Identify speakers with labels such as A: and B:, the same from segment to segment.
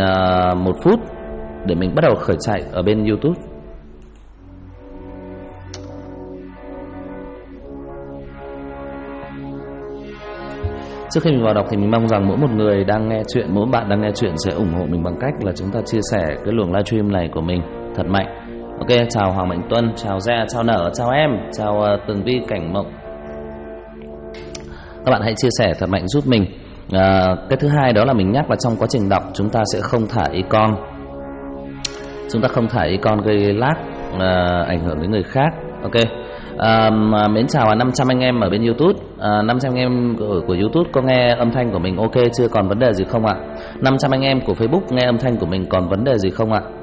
A: 1 phút để mình bắt đầu khởi chạy ở bên YouTube. Trước khi mình vào đọc thì mình mong rằng mỗi một người đang nghe chuyện, mỗi bạn đang nghe chuyện sẽ ủng hộ mình bằng cách là chúng ta chia sẻ cái luồng livestream này của mình thật mạnh. Ok, chào Hoàng Mạnh Tuân, chào Gia, chào Nở, chào em, chào Tường Vi, Cảnh Mộng. Các bạn hãy chia sẻ thật mạnh giúp mình. Cái thứ hai đó là mình nhắc là trong quá trình đọc chúng ta sẽ không thả icon. Chúng ta không thả icon gây lag, ảnh hưởng đến người khác. Ok. Mến chào 500 anh em ở bên YouTube. 500 anh em của YouTube có nghe âm thanh của mình ok chưa? Còn vấn đề gì không ạ? 500 anh em của Facebook nghe âm thanh của mình còn vấn đề gì không ạ?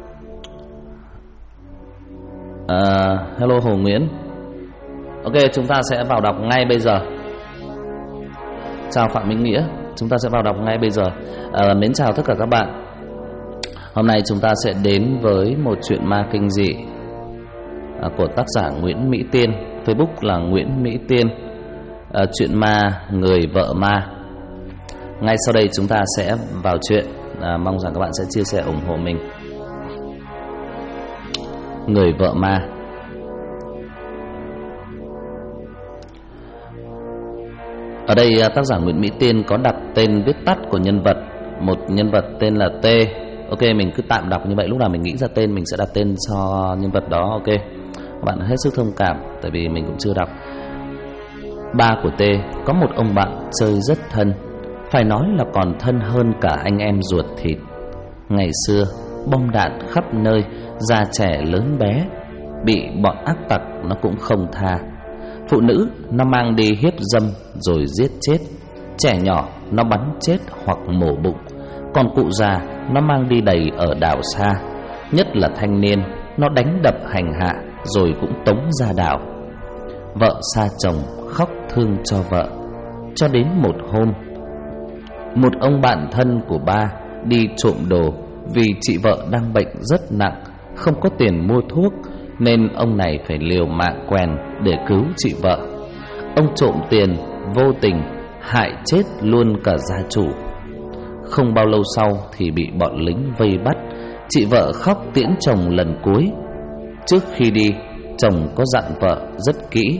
A: Hello Hồ Nguyễn. Ok, chúng ta sẽ vào đọc ngay bây giờ. Chào Phạm Minh Nghĩa, chúng ta sẽ vào đọc ngay bây giờ. Mến chào tất cả các bạn. Hôm nay chúng ta sẽ đến với một chuyện ma kinh dị của tác giả Nguyễn Mỹ Tiên, Facebook là Nguyễn Mỹ Tiên. Chuyện ma người vợ ma. Ngay sau đây chúng ta sẽ vào chuyện. Mong rằng các bạn sẽ chia sẻ ủng hộ mình. Người vợ ma. Ở đây tác giả Nguyễn Mỹ Tiên có đặt tên viết tắt của nhân vật. Một nhân vật tên là T. Ok, mình cứ tạm đọc như vậy. Lúc nào mình nghĩ ra tên mình sẽ đặt tên cho nhân vật đó. Ok, các bạn hết sức thông cảm tại vì mình cũng chưa đọc. Ba của T có một ông bạn chơi rất thân, phải nói là còn thân hơn cả anh em ruột thịt. Ngày xưa bom đạn khắp nơi, già trẻ lớn bé, bị bọn ác tặc nó cũng không tha. Phụ nữ nó mang đi hiếp dâm rồi giết chết, trẻ nhỏ nó bắn chết hoặc mổ bụng, còn cụ già nó mang đi đầy ở đảo xa. Nhất là thanh niên, nó đánh đập hành hạ rồi cũng tống ra đảo. Vợ xa chồng khóc thương cho vợ. Cho đến một hôm, một ông bạn thân của ba đi trộm đồ vì chị vợ đang bệnh rất nặng, không có tiền mua thuốc, nên ông này phải liều mạng quèn để cứu chị vợ. Ông trộm tiền vô tình hại chết luôn cả gia chủ. Không bao lâu sau thì bị bọn lính vây bắt. Chị vợ khóc tiễn chồng lần cuối. Trước khi đi, chồng có dặn vợ rất kỹ.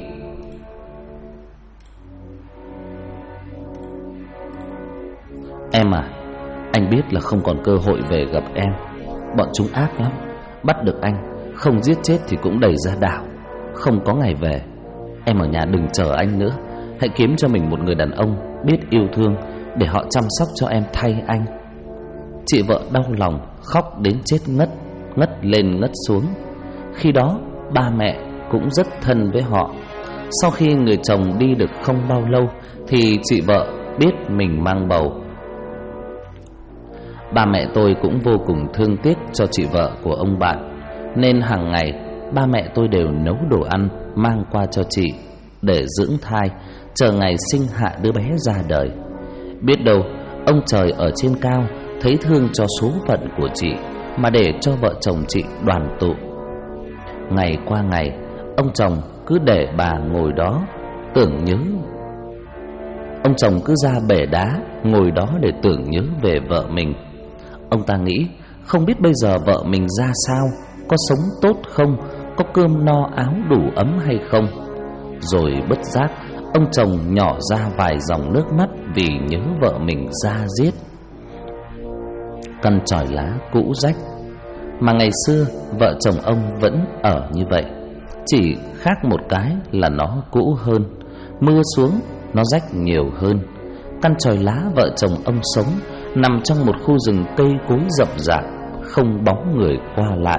A: Em à, anh biết là không còn cơ hội về gặp em. Bọn chúng ác lắm, bắt được anh, không giết chết thì cũng đẩy ra đảo, không có ngày về. Em ở nhà đừng chờ anh nữa, hãy kiếm cho mình một người đàn ông biết yêu thương để họ chăm sóc cho em thay anh. Chị vợ đau lòng khóc đến chết ngất, ngất lên ngất xuống. Khi đó ba mẹ cũng rất thân với họ. Sau khi người chồng đi được không bao lâu thì chị vợ biết mình mang bầu. Ba mẹ tôi cũng vô cùng thương tiếc cho chị vợ của ông bạn, nên hàng ngày ba mẹ tôi đều nấu đồ ăn mang qua cho chị để dưỡng thai, chờ ngày sinh hạ đứa bé ra đời. Biết đâu ông trời ở trên cao thấy thương cho số phận của chị mà để cho vợ chồng chị đoàn tụ. Ngày qua ngày, ông chồng cứ để bà ngồi đó tưởng nhớ. Ông chồng cứ ra bể đá ngồi đó để tưởng nhớ về vợ mình. Ông ta nghĩ không biết bây giờ vợ mình ra sao, có sống tốt không, có cơm no áo đủ ấm hay không. Rồi bất giác ông chồng nhỏ ra vài dòng nước mắt vì nhớ vợ mình ra giết. Căn chòi lá cũ rách, mà ngày xưa vợ chồng ông vẫn ở như vậy, chỉ khác một cái là nó cũ hơn, mưa xuống nó rách nhiều hơn. Căn chòi lá vợ chồng ông sống nằm trong một khu rừng cây cối rậm rạp, không bóng người qua lại.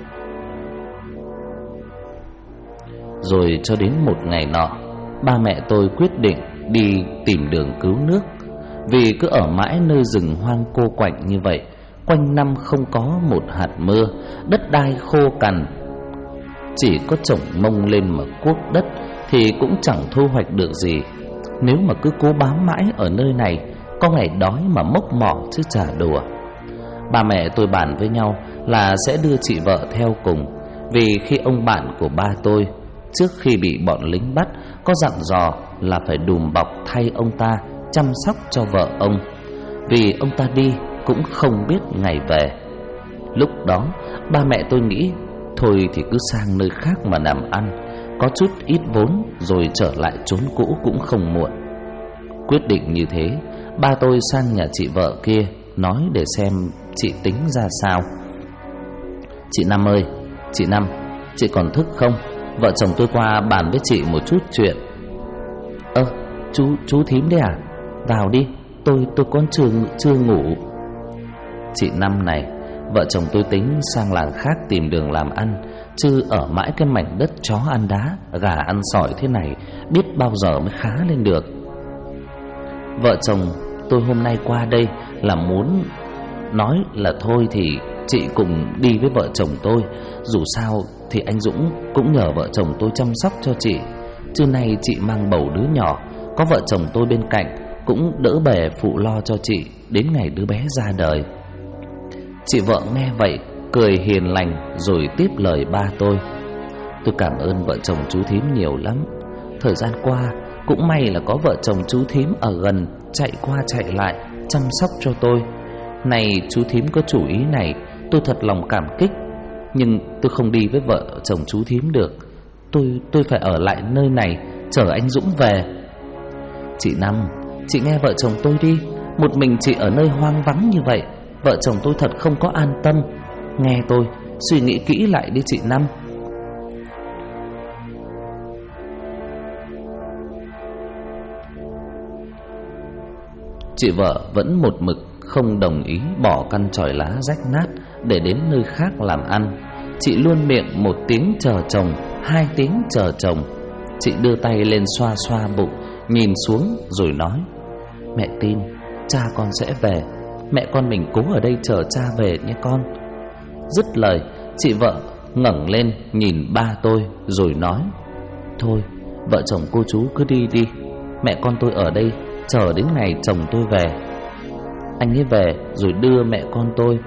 A: Rồi cho đến một ngày nọ, ba mẹ tôi quyết định đi tìm đường cứu nước. Vì cứ ở mãi nơi rừng hoang cô quạnh như vậy, quanh năm không có một hạt mưa, đất đai khô cằn, chỉ có trồng mông lên mà cuốc đất thì cũng chẳng thu hoạch được gì. Nếu mà cứ cố bám mãi ở nơi này, có ngày đói mà mốc mỏ chứ chả đùa. Ba mẹ tôi bàn với nhau là sẽ đưa chị vợ theo cùng, vì khi ông bạn của ba tôi trước khi bị bọn lính bắt có dặn dò là phải đùm bọc thay ông ta chăm sóc cho vợ ông. Vì ông ta đi cũng không biết ngày về. Lúc đó ba mẹ tôi nghĩ thôi thì cứ sang nơi khác mà làm ăn, có chút ít vốn rồi trở lại chốn cũ cũng không muộn. Quyết định như thế, ba tôi sang nhà chị vợ kia nói để xem chị tính ra sao. Chị Năm ơi, chị Năm, chị còn thức không? Vợ chồng tôi qua bàn với chị một chút chuyện. Chú thím đấy à? Vào đi, tôi còn chưa ngủ. Chị Năm này, vợ chồng tôi tính sang làng khác tìm đường làm ăn, chứ ở mãi cái mảnh đất chó ăn đá, gà ăn sỏi thế này biết bao giờ mới khá lên được. Vợ chồng tôi hôm nay qua đây là muốn nói là thôi thì chị cùng đi với vợ chồng tôi. Dù sao thì anh Dũng cũng nhờ vợ chồng tôi chăm sóc cho chị, chứ nay chị mang bầu đứa nhỏ, có vợ chồng tôi bên cạnh cũng đỡ bề phụ lo cho chị đến ngày đứa bé ra đời. Chị vợ nghe vậy cười hiền lành rồi tiếp lời ba tôi. Tôi cảm ơn vợ chồng chú thím nhiều lắm. Thời gian qua cũng may là có vợ chồng chú thím ở gần chạy qua chạy lại chăm sóc cho tôi. Này chú thím có chủ ý này, tôi thật lòng cảm kích. Nhưng tôi không đi với vợ chồng chú thím được. Tôi phải ở lại nơi này chờ anh Dũng về. Chị Năm, chị nghe vợ chồng tôi đi. Một mình chị ở nơi hoang vắng như vậy, vợ chồng tôi thật không có an tâm. Nghe tôi, suy nghĩ kỹ lại đi chị Năm. Chị vợ vẫn một mực không đồng ý bỏ căn chòi lá rách nát để đến nơi khác làm ăn. Chị luôn miệng một tiếng chờ chồng, hai tiếng chờ chồng. Chị đưa tay lên xoa xoa bụng, nhìn xuống rồi nói: Mẹ tin, cha con sẽ về. Mẹ con mình cố ở đây chờ cha về nhé con. Dứt lời, chị vợ ngẩng lên nhìn ba tôi rồi nói: Thôi, vợ chồng cô chú cứ đi đi. Mẹ con tôi ở đây chờ đến ngày chồng tôi về. Anh ấy về rồi đưa mẹ con tôi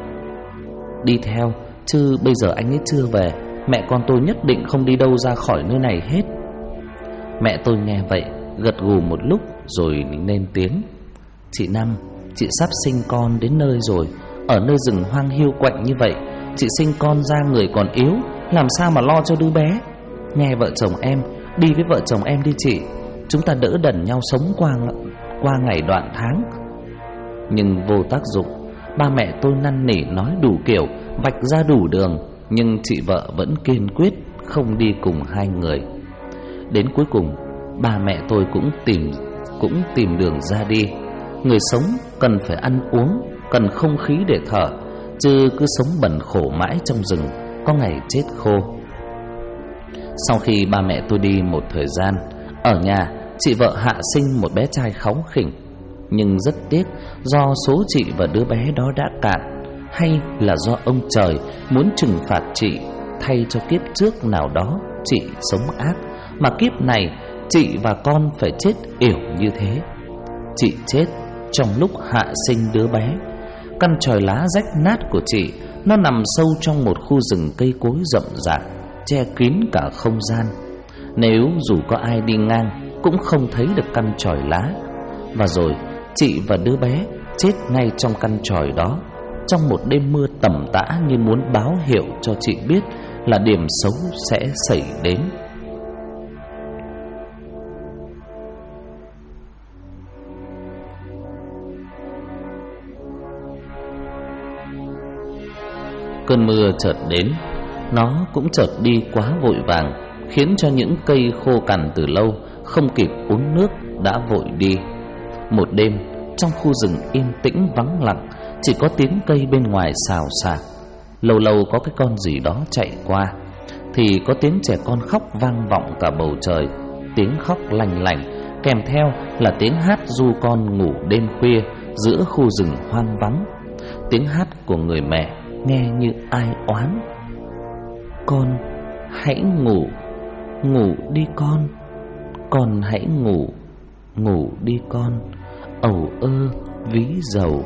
A: đi theo, chứ bây giờ anh ấy chưa về, mẹ con tôi nhất định không đi đâu ra khỏi nơi này hết. Mẹ tôi nghe vậy gật gù một lúc rồi lên tiếng: Chị Năm, chị sắp sinh con đến nơi rồi. Ở nơi rừng hoang hiu quạnh như vậy, chị sinh con ra người còn yếu, làm sao mà lo cho đứa bé. Nghe vợ chồng em, đi với vợ chồng em đi chị. Chúng ta đỡ đần nhau sống qua ngày đoạn tháng. Nhưng vô tác dụng. Ba mẹ tôi năn nỉ nói đủ kiểu, vạch ra đủ đường, nhưng chị vợ vẫn kiên quyết không đi cùng hai người. Đến cuối cùng, ba mẹ tôi cũng tìm đường ra đi. Người sống cần phải ăn uống, cần không khí để thở, chứ cứ sống bần khổ mãi trong rừng, có ngày chết khô. Sau khi ba mẹ tôi đi một thời gian, ở nhà chị vợ hạ sinh một bé trai kháu khỉnh. Nhưng rất tiếc, do số chị và đứa bé đó đã cạn, hay là do ông trời muốn trừng phạt chị, thay cho kiếp trước nào đó chị sống ác, mà kiếp này chị và con phải chết yểu như thế. Chị chết trong lúc hạ sinh đứa bé. Căn chòi lá rách nát của chị, nó nằm sâu trong một khu rừng cây cối rậm rạp, che kín cả không gian. Nếu dù có ai đi ngang cũng không thấy được căn chòi lá. Và rồi chị và đứa bé chết ngay trong căn chòi đó, trong một đêm mưa tầm tã, như muốn báo hiệu cho chị biết là điểm xấu sẽ xảy đến. Cơn mưa chợt đến, nó cũng chợt đi quá vội vàng, khiến cho những cây khô cằn từ lâu không kịp uống nước đã vội đi. Một đêm, trong khu rừng yên tĩnh vắng lặng, chỉ có tiếng cây bên ngoài xào xạc. Lâu lâu có cái con gì đó chạy qua, thì có tiếng trẻ con khóc vang vọng cả bầu trời. Tiếng khóc lành lành, kèm theo là tiếng hát ru con ngủ đêm khuya giữa khu rừng hoang vắng. Tiếng hát của người mẹ nghe như ai oán: Con hãy ngủ, ngủ đi con hãy ngủ, ngủ đi con, ầu ơ ví dầu.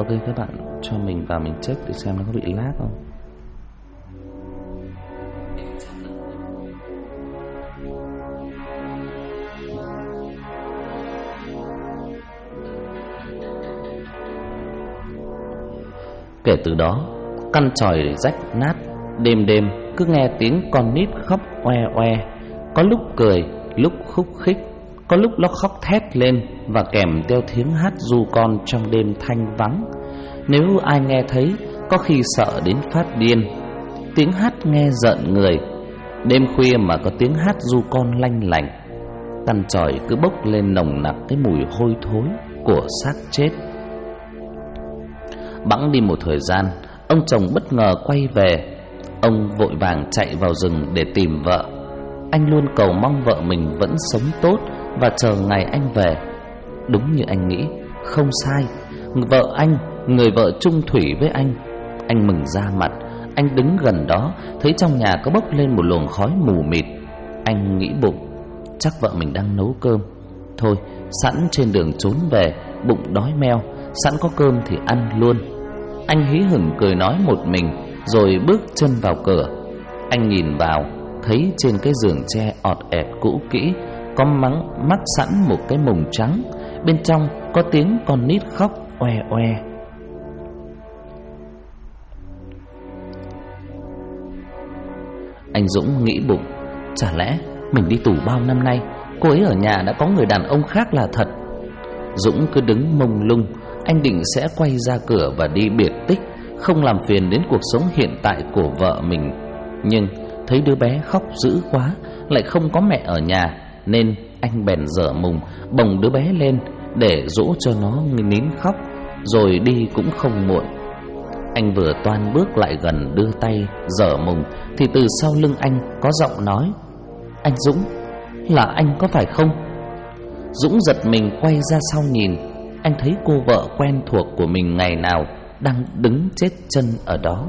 A: Ok các bạn cho mình vào mình check để xem nó có bị lag không. Kể từ đó, căn chòi rách nát, đêm đêm cứ nghe tiếng con nít khóc oe oe, có lúc cười, lúc khúc khích, có lúc nó khóc thét lên và kèm theo tiếng hát ru con trong đêm thanh vắng. Nếu ai nghe thấy, có khi sợ đến phát điên. Tiếng hát nghe rợn người, đêm khuya mà có tiếng hát ru con lanh lảnh. Căn chòi cứ bốc lên nồng nặc cái mùi hôi thối của xác chết. Bẵng đi một thời gian, ông chồng bất ngờ quay về. Ông vội vàng chạy vào rừng để tìm vợ. Anh luôn cầu mong vợ mình vẫn sống tốt và chờ ngày anh về. Đúng như anh nghĩ, không sai. Vợ anh, người vợ chung thủy với anh. Anh mừng ra mặt. Anh đứng gần đó, thấy trong nhà có bốc lên một luồng khói mù mịt. Anh nghĩ bụng, chắc vợ mình đang nấu cơm. Thôi, sẵn trên đường trốn về, bụng đói meo, sẵn có cơm thì ăn luôn. Anh hí hửng cười nói một mình, rồi bước chân vào cửa. Anh nhìn vào, thấy trên cái giường tre ọt ẹp cũ kỹ có mắc sẵn một cái mùng trắng. Bên trong có tiếng con nít khóc oe oe. Anh Dũng nghĩ bụng, chả lẽ mình đi tù bao năm nay, cô ấy ở nhà đã có người đàn ông khác là thật. Dũng cứ đứng mông lung. Anh định sẽ quay ra cửa và đi biệt tích, không làm phiền đến cuộc sống hiện tại của vợ mình. Nhưng thấy đứa bé khóc dữ quá, lại không có mẹ ở nhà, nên anh bèn giở mùng bồng đứa bé lên để dỗ cho nó nín khóc, rồi đi cũng không muộn. Anh vừa toan bước lại gần đưa tay giở mùng thì từ sau lưng anh có giọng nói: "Anh Dũng, là anh có phải không?" Dũng giật mình quay ra sau nhìn. Anh thấy cô vợ quen thuộc của mình ngày nào đang đứng chết chân ở đó.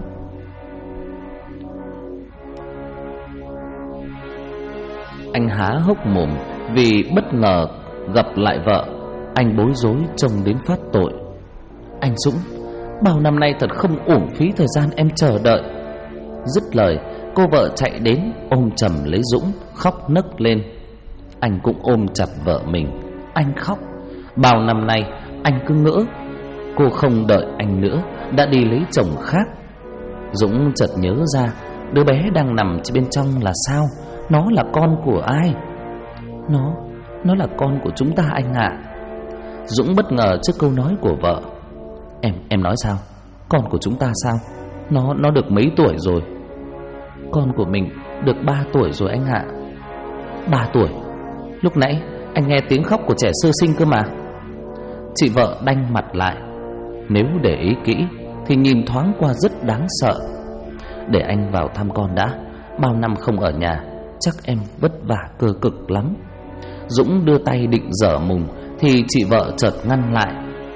A: Anh há hốc mồm vì bất ngờ gặp lại vợ. Anh bối rối trông đến phát tội. "Anh Dũng, bao năm nay thật không uổng phí thời gian em chờ đợi." Dứt lời, cô vợ chạy đến ôm chầm lấy Dũng, khóc nấc lên. Anh cũng ôm chặt vợ mình. Anh khóc. Bao năm nay anh cứ ngỡ cô không đợi anh nữa, đã đi lấy chồng khác. Dũng chợt nhớ ra đứa bé đang nằm bên trong là sao. Nó là con của ai? Nó là con của chúng ta anh ạ. Dũng bất ngờ trước câu nói của vợ. Em nói sao? Con của chúng ta sao? Nó được mấy tuổi rồi? Con của mình được 3 tuổi rồi anh ạ. 3 tuổi? Lúc nãy anh nghe tiếng khóc của trẻ sơ sinh cơ mà. Chị vợ đanh mặt lại. Nếu để ý kỹ thì nhìn thoáng qua rất đáng sợ. Để anh vào thăm con đã. Bao năm không ở nhà, chắc em vất vả cơ cực lắm. Dũng đưa tay định giở mùng thì chị vợ chợt ngăn lại.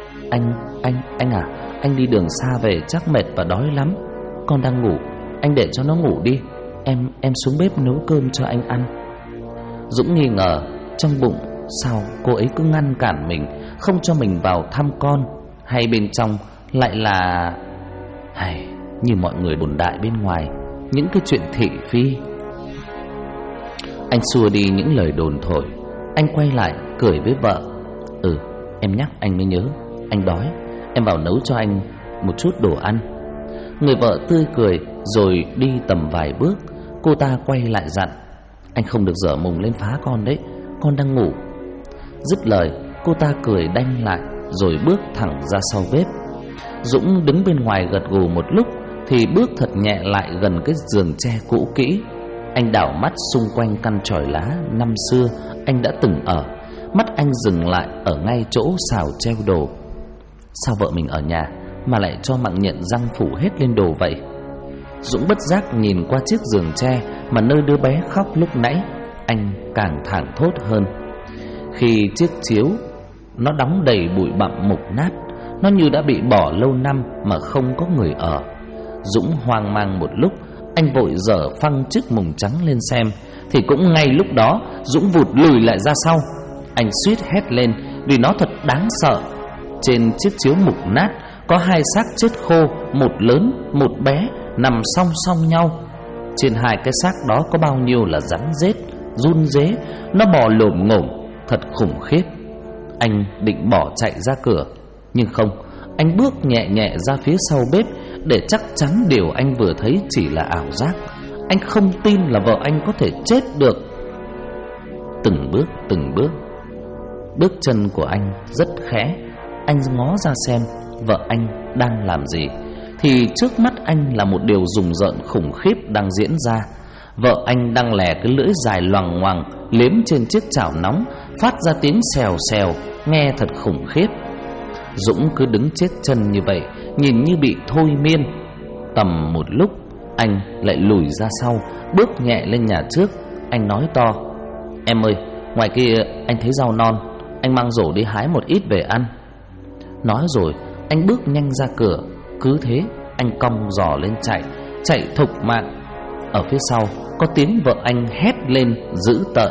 A: Anh à, anh đi đường xa về chắc mệt và đói lắm. Con đang ngủ, anh để cho nó ngủ đi. Em xuống bếp nấu cơm cho anh ăn. Dũng nghi ngờ trong bụng, sao cô ấy cứ ngăn cản mình, không cho mình vào thăm con. Hay bên trong lại là như mọi người đồn đại bên ngoài, những cái chuyện thị phi. Anh xua đi những lời đồn thổi. Anh quay lại cười với vợ. Em nhắc anh mới nhớ, anh đói, em vào nấu cho anh một chút đồ ăn. Người vợ tươi cười rồi đi tầm vài bước. Cô ta quay lại dặn: Anh không được giở mùng lên phá con đấy, con đang ngủ. Dứt lời, cô ta cười đanh lại rồi bước thẳng ra sau bếp. Dũng đứng bên ngoài gật gù một lúc thì bước thật nhẹ lại gần cái giường tre cũ kỹ. Anh đảo mắt xung quanh căn chòi lá năm xưa anh đã từng ở. Mắt anh dừng lại ở ngay chỗ xào treo đồ. Sao vợ mình ở nhà mà lại cho mạng nhện răng phủ hết lên đồ vậy? Dũng bất giác nhìn qua chiếc giường tre mà nơi đứa bé khóc lúc nãy. Anh càng thảng thốt hơn. Khi chiếc chiếu nó đóng đầy bụi bặm mục nát, nó như đã bị bỏ lâu năm mà không có người ở. Dũng hoang mang một lúc, anh vội dở phăng chiếc mùng trắng lên xem. Thì cũng ngay lúc đó Dũng vụt lùi lại ra sau. Anh suýt hét lên vì nó thật đáng sợ. Trên chiếc chiếu mục nát có hai xác chết khô, một lớn, một bé, nằm song song nhau. Trên hai cái xác đó có bao nhiêu là rắn rết, run rế, nó bò lồm ngổm, thật khủng khiếp. Anh định bỏ chạy ra cửa, nhưng không, anh bước nhẹ nhẹ ra phía sau bếp để chắc chắn điều anh vừa thấy chỉ là ảo giác. Anh không tin là vợ anh có thể chết được. Từng bước, bước chân của anh rất khẽ. Anh ngó ra xem vợ anh đang làm gì, thì trước mắt anh là một điều rùng rợn khủng khiếp đang diễn ra. Vợ anh đang lè cái lưỡi dài loằng ngoằng liếm trên chiếc chảo nóng, phát ra tiếng xèo xèo, nghe thật khủng khiếp. Dũng cứ đứng chết chân như vậy, nhìn như bị thôi miên. Tầm một lúc, anh lại lùi ra sau, bước nhẹ lên nhà trước. Anh nói to: "Em ơi, ngoài kia anh thấy rau non, anh mang rổ đi hái một ít về ăn." Nói rồi, anh bước nhanh ra cửa. Cứ thế, anh cong giò lên chạy thục mạng. Ở phía sau, có tiếng vợ anh hét lên dữ tợn: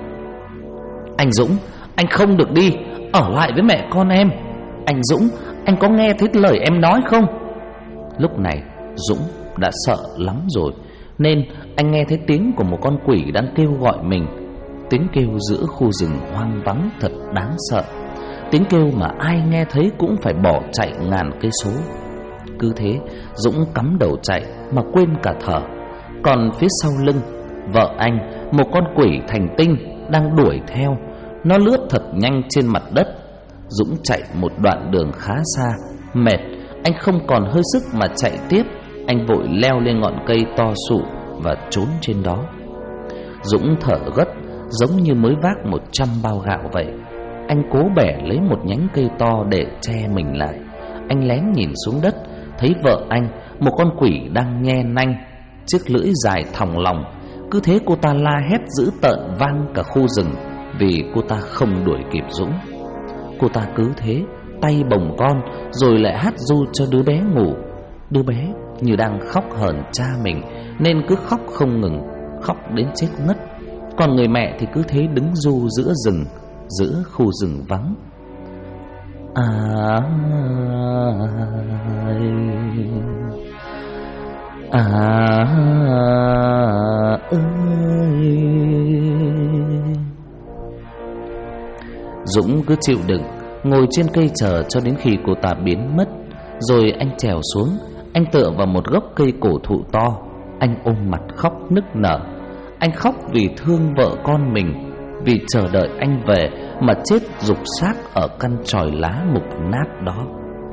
A: "Anh Dũng, anh không được đi, ở lại với mẹ con em. Anh Dũng, anh có nghe thấy lời em nói không?" Lúc này, Dũng đã sợ lắm rồi, nên anh nghe thấy tiếng của một con quỷ đang kêu gọi mình. Tiếng kêu giữa khu rừng hoang vắng thật đáng sợ. Tiếng kêu mà ai nghe thấy cũng phải bỏ chạy ngàn cây số. Cứ thế, Dũng cắm đầu chạy mà quên cả thở. Còn phía sau lưng, vợ anh, một con quỷ thành tinh đang đuổi theo. Nó lướt thật nhanh trên mặt đất. Dũng chạy một đoạn đường khá xa, mệt, anh không còn hơi sức mà chạy tiếp. Anh vội leo lên ngọn cây to sụ và trốn trên đó. Dũng thở gấp, giống như mới vác 100 bao gạo vậy. Anh cố bẻ lấy một nhánh cây to để che mình lại. Anh lén nhìn xuống đất, thấy vợ anh, một con quỷ đang nhe nanh, chiếc lưỡi dài thòng lòng. Cứ thế cô ta la hét dữ tợn vang cả khu rừng, vì cô ta không đuổi kịp Dũng. Cô ta cứ thế, tay bồng con, rồi lại hát ru cho đứa bé ngủ. Đứa bé như đang khóc hờn cha mình, nên cứ khóc không ngừng, khóc đến chết ngất. Còn người mẹ thì cứ thế đứng ru giữa rừng, giữa khu rừng vắng. Dũng cứ chịu đựng, ngồi trên cây chờ cho đến khi cô ta biến mất. Rồi anh trèo xuống, anh tựa vào một gốc cây cổ thụ to. Anh ôm mặt khóc nức nở. Anh khóc vì thương vợ con mình, vì chờ đợi anh về mà chết rục xác ở căn chòi lá mục nát đó.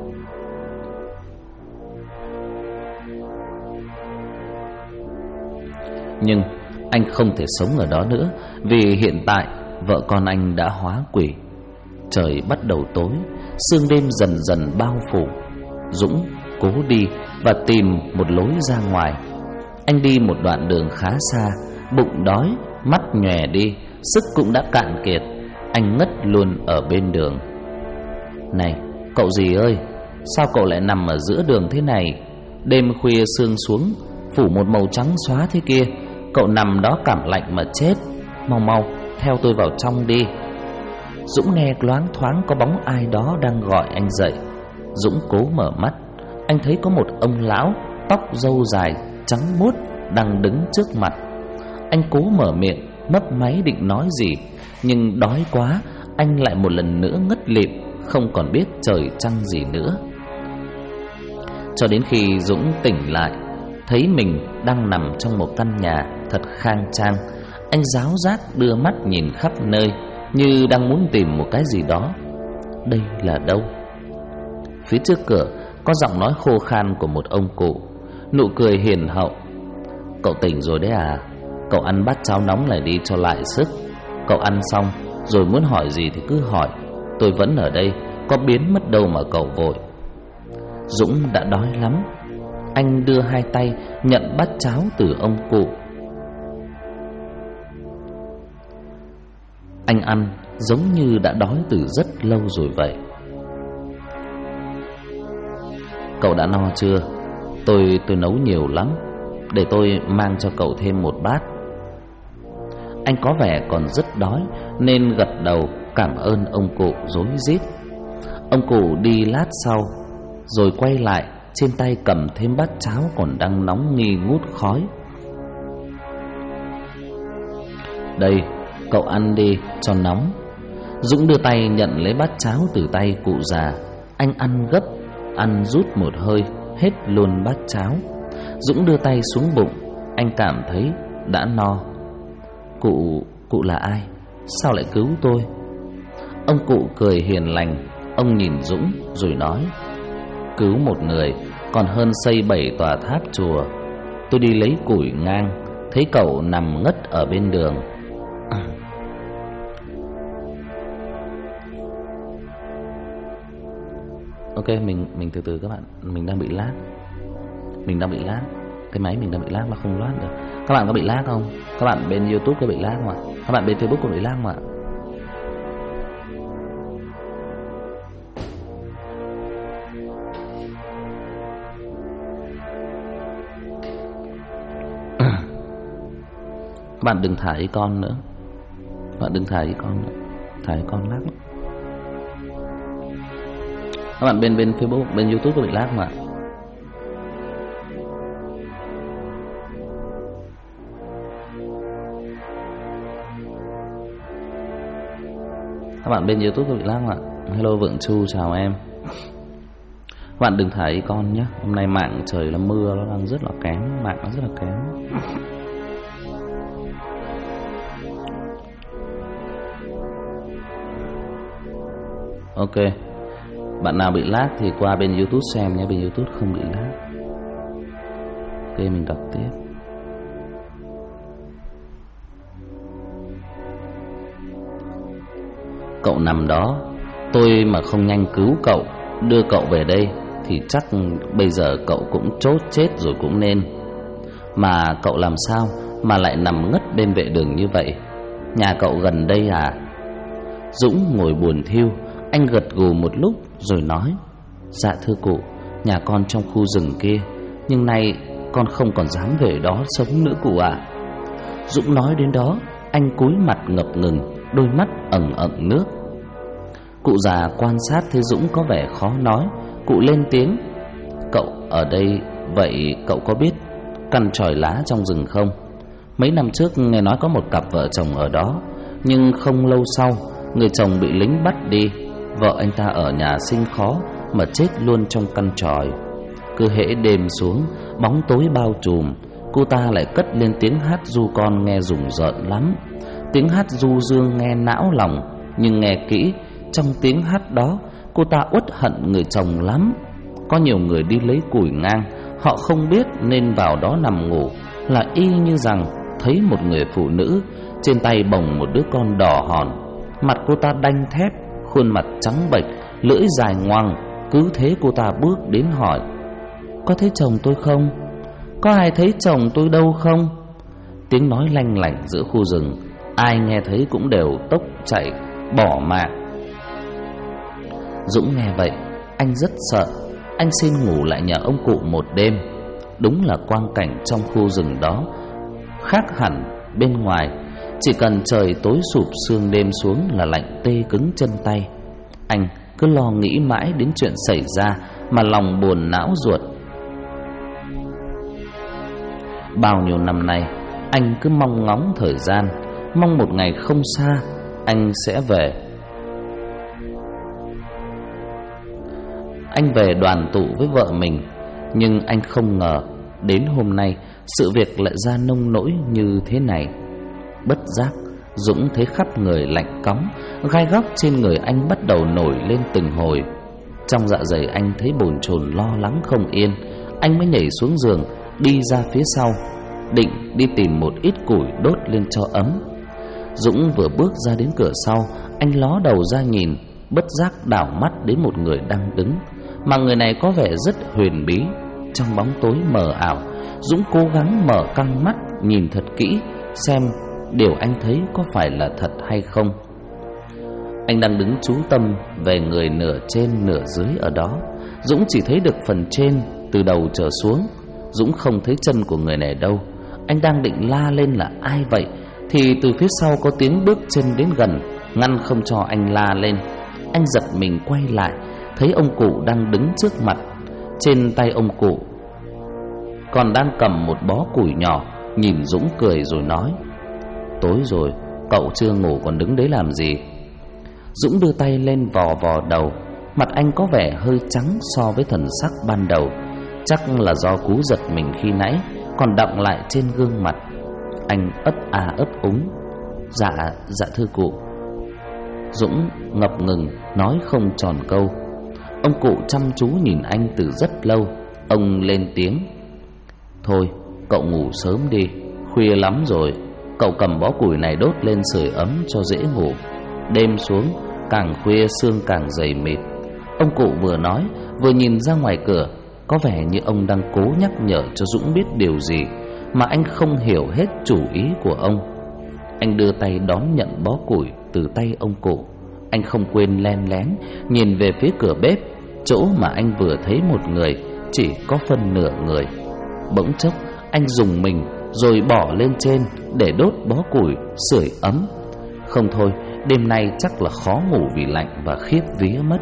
A: Nhưng anh không thể sống ở đó nữa, vì hiện tại vợ con anh đã hóa quỷ. Trời bắt đầu tối, sương đêm dần dần bao phủ. Dũng cố đi và tìm một lối ra ngoài. Anh đi một đoạn đường khá xa, bụng đói, mắt nhòe đi, sức cũng đã cạn kiệt. Anh ngất luôn ở bên đường. "Này, cậu gì ơi, sao cậu lại nằm ở giữa đường thế này? Đêm khuya sương xuống, phủ một màu trắng xóa thế kia. Cậu nằm đó cảm lạnh mà chết. Mau mau, theo tôi vào trong đi." Dũng nghe loáng thoáng có bóng ai đó đang gọi anh dậy. Dũng cố mở mắt. Anh thấy có một ông lão, tóc râu dài, trắng muốt đang đứng trước mặt. Anh cố mở miệng, mấp máy định nói gì, nhưng đói quá, anh lại một lần nữa ngất lịm, không còn biết trời trăng gì nữa. Cho đến khi Dũng tỉnh lại, thấy mình đang nằm trong một căn nhà thật khang trang. Anh ráo rác đưa mắt nhìn khắp nơi, như đang muốn tìm một cái gì đó. Đây là đâu? Phía trước cửa có giọng nói khô khan của một ông cụ, nụ cười hiền hậu. "Cậu tỉnh rồi đấy à? Cậu ăn bát cháo nóng này đi cho lại sức. Cậu ăn xong rồi muốn hỏi gì thì cứ hỏi, tôi vẫn ở đây, có biến mất đâu mà cậu vội." Dũng đã đói lắm. Anh đưa hai tay nhận bát cháo từ ông cụ. Anh ăn giống như đã đói từ rất lâu rồi vậy. "Cậu đã no chưa? Tôi nấu nhiều lắm, để tôi mang cho cậu thêm một bát." Anh có vẻ còn rất đói nên gật đầu cảm ơn ông cụ rối rít. Ông cụ đi lát sau, rồi quay lại, trên tay cầm thêm bát cháo còn đang nóng nghi ngút khói. Đây, cậu ăn đi cho nóng. Dũng đưa tay nhận lấy bát cháo từ tay cụ già. Anh ăn gấp, ăn rút một hơi, hết luôn bát cháo. Dũng đưa tay xuống bụng, anh cảm thấy đã no. Cụ là ai? Sao lại cứu tôi? Ông cụ cười hiền lành. Ông nhìn Dũng rồi nói: cứu một người còn hơn xây 7 tòa tháp chùa. Tôi đi lấy củi ngang, thấy cậu nằm ngất ở bên đường. Ok, mình từ từ các bạn. Mình đang bị lag. Cái máy mình đang bị lag mà không loát được. Các bạn có bị lag không? Các bạn bên YouTube có bị lag không ạ? Các bạn bên Facebook có bị lag không ạ? Các bạn đừng thả icon nữa. Thả icon lag lắm. Các bạn bên Facebook, bên YouTube có bị lag không ạ? Các bạn bên YouTube có bị lag không ạ? Hello Vượng Chu, chào em. Các bạn đừng thả icon nhé. Hôm nay mạng trời là mưa, nó đang rất là kém. Mạng nó rất là kém. Ok, bạn nào bị lag thì qua bên YouTube xem nhé. Bên YouTube không bị lag. Ok, mình đọc tiếp. Cậu nằm đó, tôi mà không nhanh cứu cậu, đưa cậu về đây thì chắc bây giờ cậu cũng chốt chết rồi cũng nên. Mà cậu làm sao mà lại nằm ngất bên vệ đường như vậy? Nhà cậu gần đây à? Dũng ngồi buồn thiu. Anh gật gù một lúc rồi nói: dạ thưa cụ, nhà con trong khu rừng kia, nhưng nay con không còn dám về đó sống nữa cụ ạ. Dũng nói đến đó, anh cúi mặt ngập ngừng, đôi mắt ẩn ẩn nước. Cụ già quan sát thấy Dũng có vẻ khó nói, cụ lên tiếng: cậu ở đây, vậy cậu có biết căn chòi lá trong rừng không? Mấy năm trước nghe nói có một cặp vợ chồng ở đó, nhưng không lâu sau người chồng bị lính bắt đi. Vợ anh ta ở nhà sinh khó mà chết luôn trong căn chòi. Cứ hễ đêm xuống, bóng tối bao trùm, cô ta lại cất lên tiếng hát ru con nghe rùng rợn lắm. Tiếng hát du dương nghe não lòng, nhưng nghe kỹ, trong tiếng hát đó cô ta uất hận người chồng lắm. Có nhiều người đi lấy củi ngang, họ không biết nên vào đó nằm ngủ, là y như rằng thấy một người phụ nữ, trên tay bồng một đứa con đỏ hòn. Mặt cô ta đanh thép, khuôn mặt trắng bệch, lưỡi dài ngoằng. Cứ thế cô ta bước đến hỏi: có thấy chồng tôi không? Có ai thấy chồng tôi đâu không? Tiếng nói lanh lảnh giữa khu rừng, ai nghe thấy cũng đều tốc chạy bỏ mạng. Dũng nghe vậy, anh rất sợ. Anh xin ngủ lại nhà ông cụ một đêm. Đúng là quang cảnh trong khu rừng đó khác hẳn bên ngoài. Chỉ cần trời tối sụp sương đêm xuống là lạnh tê cứng chân tay. Anh cứ lo nghĩ mãi đến chuyện xảy ra mà lòng buồn não ruột. Bao nhiêu năm nay anh cứ mong ngóng thời gian, mong một ngày không xa anh sẽ về. Anh về đoàn tụ với vợ mình. Nhưng anh không ngờ đến hôm nay sự việc lại ra nông nỗi như thế này. Bất giác Dũng thấy khắp người lạnh cóng, gai góc trên người anh bắt đầu nổi lên từng hồi. Trong dạ dày anh thấy bồn chồn lo lắng không yên. Anh mới nhảy xuống giường, đi ra phía sau, định đi tìm một ít củi đốt lên cho ấm. Dũng vừa bước ra đến cửa sau, anh ló đầu ra nhìn, bất giác đảo mắt đến một người đang đứng, mà người này có vẻ rất huyền bí. Trong bóng tối mờ ảo, Dũng cố gắng mở căng mắt nhìn thật kỹ, xem điều anh thấy có phải là thật hay không. Anh đang đứng chú tâm về người nửa trên nửa dưới ở đó. Dũng chỉ thấy được phần trên từ đầu trở xuống. Dũng không thấy chân của người này đâu. Anh đang định la lên là ai vậy, thì từ phía sau có tiếng bước chân đến gần, ngăn không cho anh la lên. Anh giật mình quay lại, thấy ông cụ đang đứng trước mặt, Trên tay ông cụ còn đang cầm một bó củi nhỏ. Nhìn Dũng cười rồi nói: tối rồi, cậu chưa ngủ còn đứng đấy làm gì? Dũng đưa tay lên vò vò đầu. Mặt anh có vẻ hơi trắng so với thần sắc ban đầu. Chắc là do cú giật mình khi nãy còn đọng lại trên gương mặt. Anh ấp a ấp úng: Dạ thưa cụ. Dũng ngập ngừng nói không tròn câu. Ông cụ chăm chú nhìn anh từ rất lâu. Ông lên tiếng: thôi, cậu ngủ sớm đi, khuya lắm rồi. Cậu cầm bó củi này đốt lên sưởi ấm cho dễ ngủ. Đêm xuống, càng khuya sương càng dày mịt. Ông cụ vừa nói vừa nhìn ra ngoài cửa, có vẻ như ông đang cố nhắc nhở cho Dũng biết điều gì mà anh không hiểu hết chủ ý của ông. Anh đưa tay đón nhận bó củi từ tay ông cụ. Anh không quên len lén nhìn về phía cửa bếp, chỗ mà anh vừa thấy một người, chỉ có phân nửa người. Bỗng chốc anh rùng mình rồi bỏ lên trên để đốt bó củi sưởi ấm. Không thôi, đêm nay chắc là khó ngủ vì lạnh và khiếp vía mất.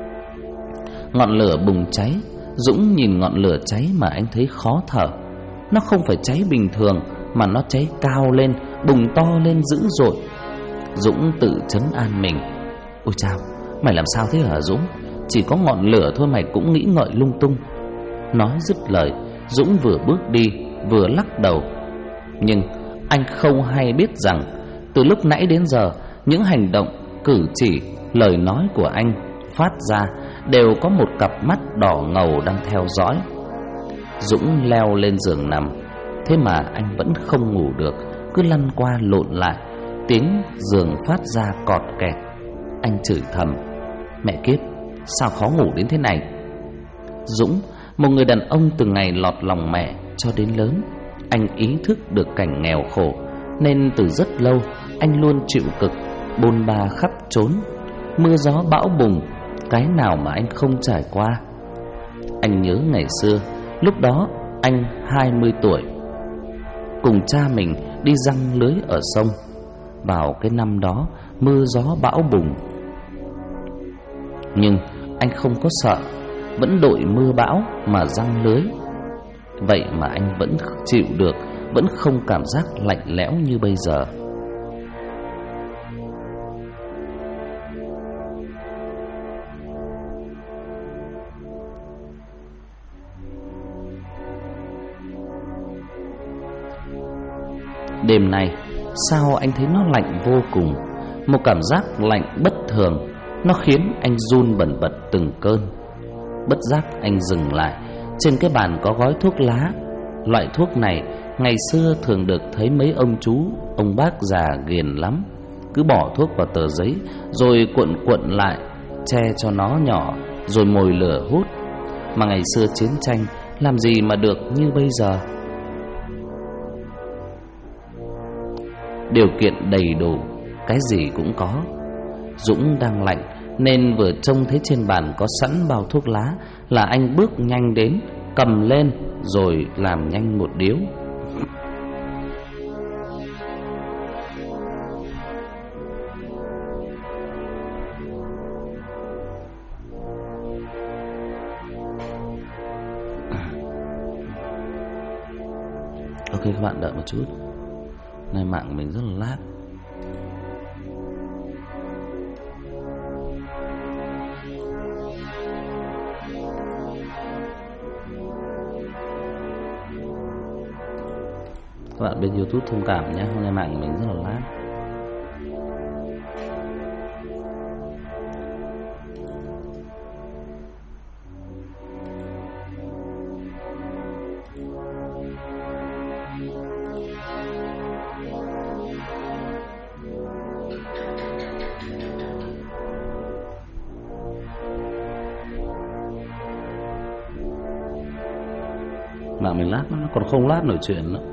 A: Ngọn lửa bùng cháy. Dũng nhìn ngọn lửa cháy mà anh thấy khó thở. Nó không phải cháy bình thường mà nó cháy cao lên, bùng to lên dữ dội. Dũng tự trấn an mình: ôi chao, mày làm sao thế hả Dũng? Chỉ có ngọn lửa thôi mày cũng nghĩ ngợi lung tung. Nói dứt lời, Dũng vừa bước đi vừa lắc đầu. Nhưng anh không hay biết rằng từ lúc nãy đến giờ, những hành động, cử chỉ, lời nói của anh phát ra đều có một cặp mắt đỏ ngầu đang theo dõi. Dũng leo lên giường nằm, thế mà anh vẫn không ngủ được, cứ lăn qua lộn lại. Tiếng giường phát ra cọt kẹt. Anh chửi thầm: mẹ kiếp, sao khó ngủ đến thế này? Dũng, một người đàn ông từ ngày lọt lòng mẹ cho đến lớn, anh ý thức được cảnh nghèo khổ, nên từ rất lâu anh luôn chịu cực, bôn ba khắp trốn. Mưa gió bão bùng, cái nào mà anh không trải qua. Anh nhớ ngày xưa, lúc đó anh 20 tuổi, cùng cha mình đi giăng lưới ở sông. Vào cái năm đó mưa gió bão bùng, nhưng anh không có sợ, vẫn đội mưa bão mà giăng lưới. Vậy mà anh vẫn chịu được, vẫn không cảm giác lạnh lẽo như bây giờ. Đêm nay sao anh thấy nó lạnh vô cùng, một cảm giác lạnh bất thường. Nó khiến anh run bần bật từng cơn. Bất giác anh dừng lại. Trên cái bàn có gói thuốc lá. Loại thuốc này ngày xưa thường được thấy mấy ông chú, ông bác già ghiền lắm. Cứ bỏ thuốc vào tờ giấy rồi cuộn cuộn lại, che cho nó nhỏ, rồi mồi lửa hút. Mà ngày xưa chiến tranh làm gì mà được như bây giờ. Điều kiện đầy đủ, cái gì cũng có. Dũng đang lạnh nên vừa trông thấy trên bàn có sẵn bao thuốc lá là anh bước nhanh đến, cầm lên rồi làm nhanh một điếu. Ok, các bạn đợi một chút. Nay mạng mình rất là lag. Các bạn bên YouTube thông cảm nhé, hôm nay mạng của mình rất là lag. Mạng mình lag, nó còn không lát nổi chuyện nữa.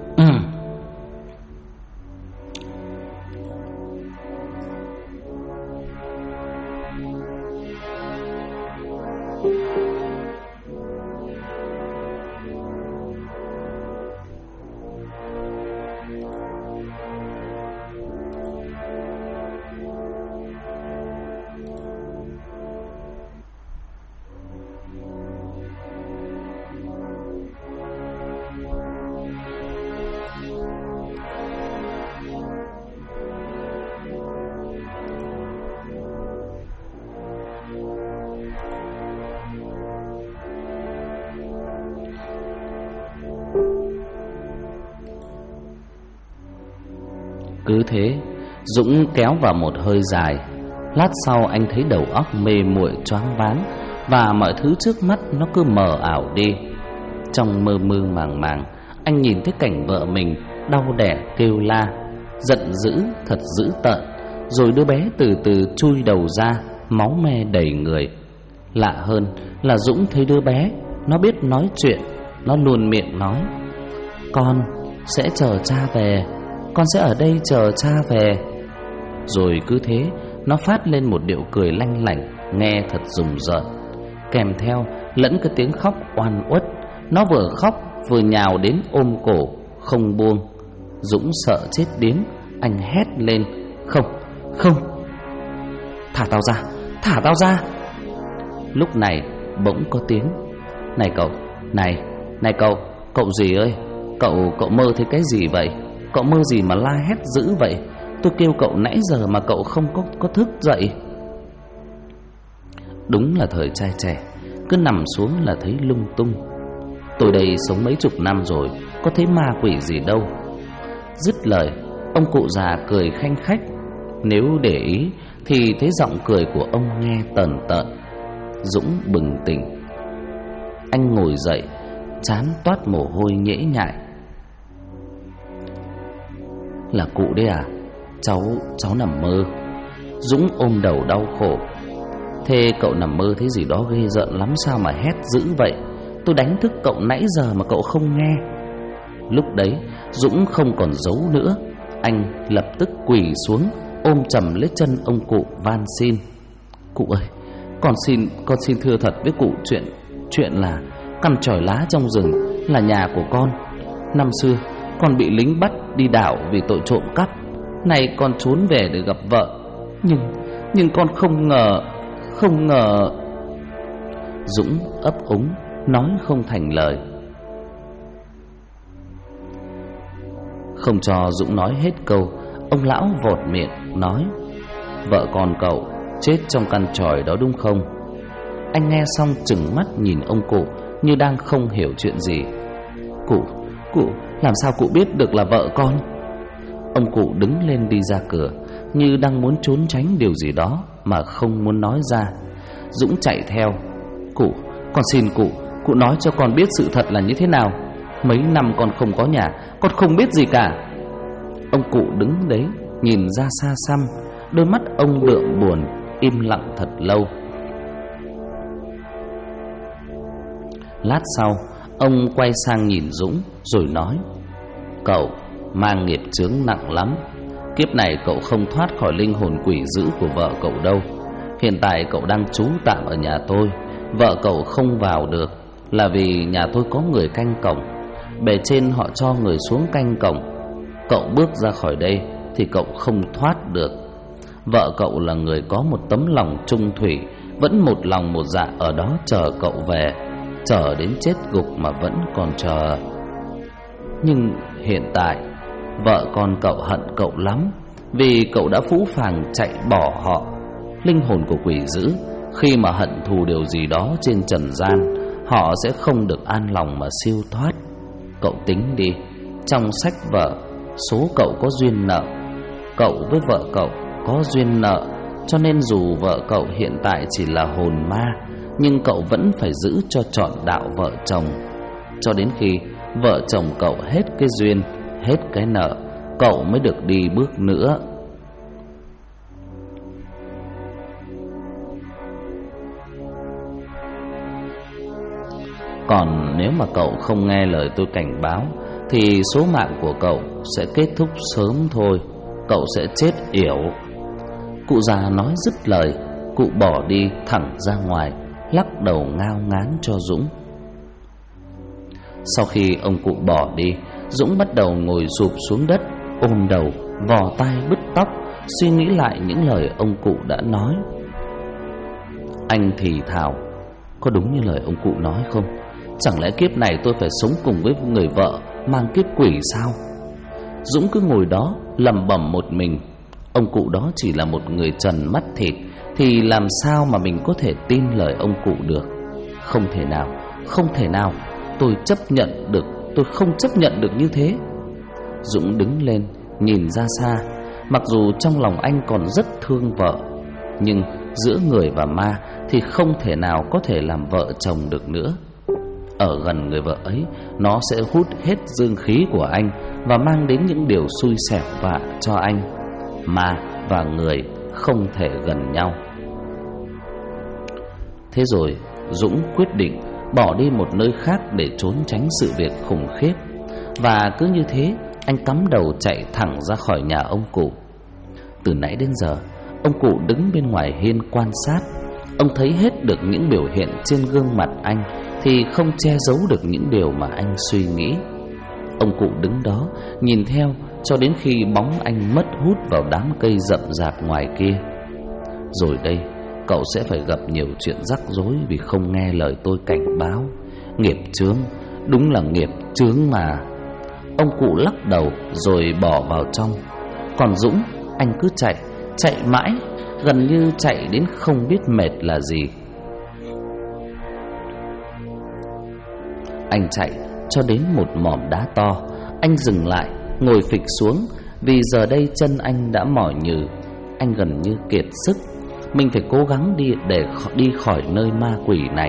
A: Cứ thế Dũng kéo vào một hơi dài. Lát sau anh thấy đầu óc mê muội choáng váng, và mọi thứ trước mắt nó cứ mờ ảo đi. Trong mơ mơ màng màng, anh nhìn thấy cảnh vợ mình đau đẻ kêu la, giận dữ thật dữ tợn. Rồi đứa bé từ từ chui đầu ra, máu me đầy người. Lạ hơn là Dũng thấy đứa bé nó biết nói chuyện. Nó luôn miệng nói: "Con sẽ chờ cha về, con sẽ ở đây chờ cha về." Rồi cứ thế nó phát lên một điệu cười lanh lảnh, nghe thật rùng rợn, kèm theo lẫn cái tiếng khóc oan uất. Nó vừa khóc vừa nhào đến ôm cổ không buông. Dũng sợ chết điếng, anh hét lên: "Không, không, thả tao ra, thả tao ra." Lúc này bỗng có tiếng: "Này cậu, này cậu, cậu gì ơi, cậu mơ thấy cái gì vậy? Cậu mơ gì mà la hét dữ vậy? Tôi kêu cậu nãy giờ mà cậu không có thức dậy." Đúng là thời trai trẻ, cứ nằm xuống là thấy lung tung. Tôi đây sống mấy chục năm rồi, có thấy ma quỷ gì đâu. Dứt lời, ông cụ già cười khanh khách. Nếu để ý thì thấy giọng cười của ông nghe tờn tợn. Dũng bừng tỉnh. Anh ngồi dậy, trán toát mồ hôi nhễ nhại. "Là cụ đấy à? Cháu nằm mơ." Dũng ôm đầu đau khổ. "Thế cậu nằm mơ thấy gì đó ghê rợn lắm sao mà hét dữ vậy? Tôi đánh thức cậu nãy giờ mà cậu không nghe." Lúc đấy Dũng không còn giấu nữa. Anh lập tức quỳ xuống, ôm chầm lấy chân ông cụ van xin: "Cụ ơi, con xin thưa thật với cụ chuyện là căn chòi lá trong rừng là nhà của con. Năm xưa con bị lính bắt đi đảo vì tội trộm cắp. Này con trốn về để gặp vợ, nhưng con không ngờ." Dũng ấp úng nói không thành lời. Không cho Dũng nói hết câu, ông lão vọt miệng nói: "Vợ con cậu chết trong căn chòi đó đúng không?" Anh nghe xong trừng mắt nhìn ông cụ như đang không hiểu chuyện gì. Cụ, làm sao cụ biết được là vợ con?" Ông cụ đứng lên đi ra cửa, như đang muốn trốn tránh điều gì đó mà không muốn nói ra. Dũng chạy theo: "Cụ, con xin cụ nói cho con biết sự thật là như thế nào. Mấy năm con không có nhà, con không biết gì cả." Ông cụ đứng đấy nhìn ra xa xăm, đôi mắt ông đượm buồn, im lặng thật lâu. Lát sau, ông quay sang nhìn Dũng rồi nói: "Cậu mang nghiệp chướng nặng lắm. Kiếp này cậu không thoát khỏi linh hồn quỷ dữ của vợ cậu đâu. Hiện tại cậu đang trú tạm ở nhà tôi. Vợ cậu không vào được là vì nhà tôi có người canh cổng. Bề trên họ cho người xuống canh cổng. Cậu bước ra khỏi đây thì cậu không thoát được. Vợ cậu là người có một tấm lòng trung thủy, vẫn một lòng một dạ ở đó chờ cậu về, chờ đến chết gục mà vẫn còn chờ. Nhưng hiện tại vợ con cậu hận cậu lắm, vì cậu đã phũ phàng chạy bỏ họ. Linh hồn của quỷ dữ khi mà hận thù điều gì đó trên trần gian, họ sẽ không được an lòng mà siêu thoát. Cậu tính đi, trong sách vở số cậu có duyên nợ. Cậu với vợ cậu có duyên nợ, cho nên dù vợ cậu hiện tại chỉ là hồn ma, nhưng cậu vẫn phải giữ cho trọn đạo vợ chồng. Cho đến khi vợ chồng cậu hết cái duyên, hết cái nợ, cậu mới được đi bước nữa." Còn nếu mà cậu không nghe lời tôi cảnh báo thì số mạng của cậu sẽ kết thúc sớm thôi. Cậu sẽ chết yểu." Cụ già nói dứt lời, cụ bỏ đi thẳng ra ngoài, lắc đầu ngao ngán cho Dũng. Sau khi ông cụ bỏ đi, Dũng bắt đầu ngồi sụp xuống đất, ôm đầu, vò tai bứt tóc, suy nghĩ lại những lời ông cụ đã nói. Anh thì thào: "Có đúng như lời ông cụ nói không? Chẳng lẽ kiếp này tôi phải sống cùng với người vợ mang kiếp quỷ sao?" Dũng cứ ngồi đó lẩm bẩm một mình. Ông cụ đó chỉ là một người trần mắt thịt, thì làm sao mà mình có thể tin lời ông cụ được? Không thể nào, không thể nào. Tôi không chấp nhận được như thế. Dũng đứng lên, nhìn ra xa, Mặc dù trong lòng anh còn rất thương vợ, nhưng giữa người và ma thì không thể nào có thể làm vợ chồng được nữa. Ở gần người vợ ấy, nó sẽ hút hết dương khí của anh và mang đến những điều xui xẻo vạ cho anh. Ma và người không thể gần nhau. Thế rồi Dũng quyết định bỏ đi một nơi khác để trốn tránh sự việc khủng khiếp. Và cứ như thế, anh cắm đầu chạy thẳng ra khỏi nhà ông cụ. Từ nãy đến giờ, ông cụ đứng bên ngoài hiên quan sát. Ông thấy hết được những biểu hiện trên gương mặt anh, thì không che giấu được những điều mà anh suy nghĩ. Ông cụ đứng đó nhìn theo cho đến khi bóng anh mất hút vào đám cây rậm rạp ngoài kia. Rồi đây, cậu sẽ phải gặp nhiều chuyện rắc rối vì không nghe lời tôi cảnh báo. Nghiệp chướng, đúng là nghiệp chướng mà. Ông cụ lắc đầu rồi bỏ vào trong. Còn Dũng, anh cứ chạy mãi, gần như chạy đến không biết mệt là gì. Anh chạy cho đến một mỏm đá to. Anh dừng lại, ngồi phịch xuống, vì giờ đây chân anh đã mỏi nhừ. Anh gần như kiệt sức. Mình phải cố gắng để đi khỏi nơi ma quỷ này.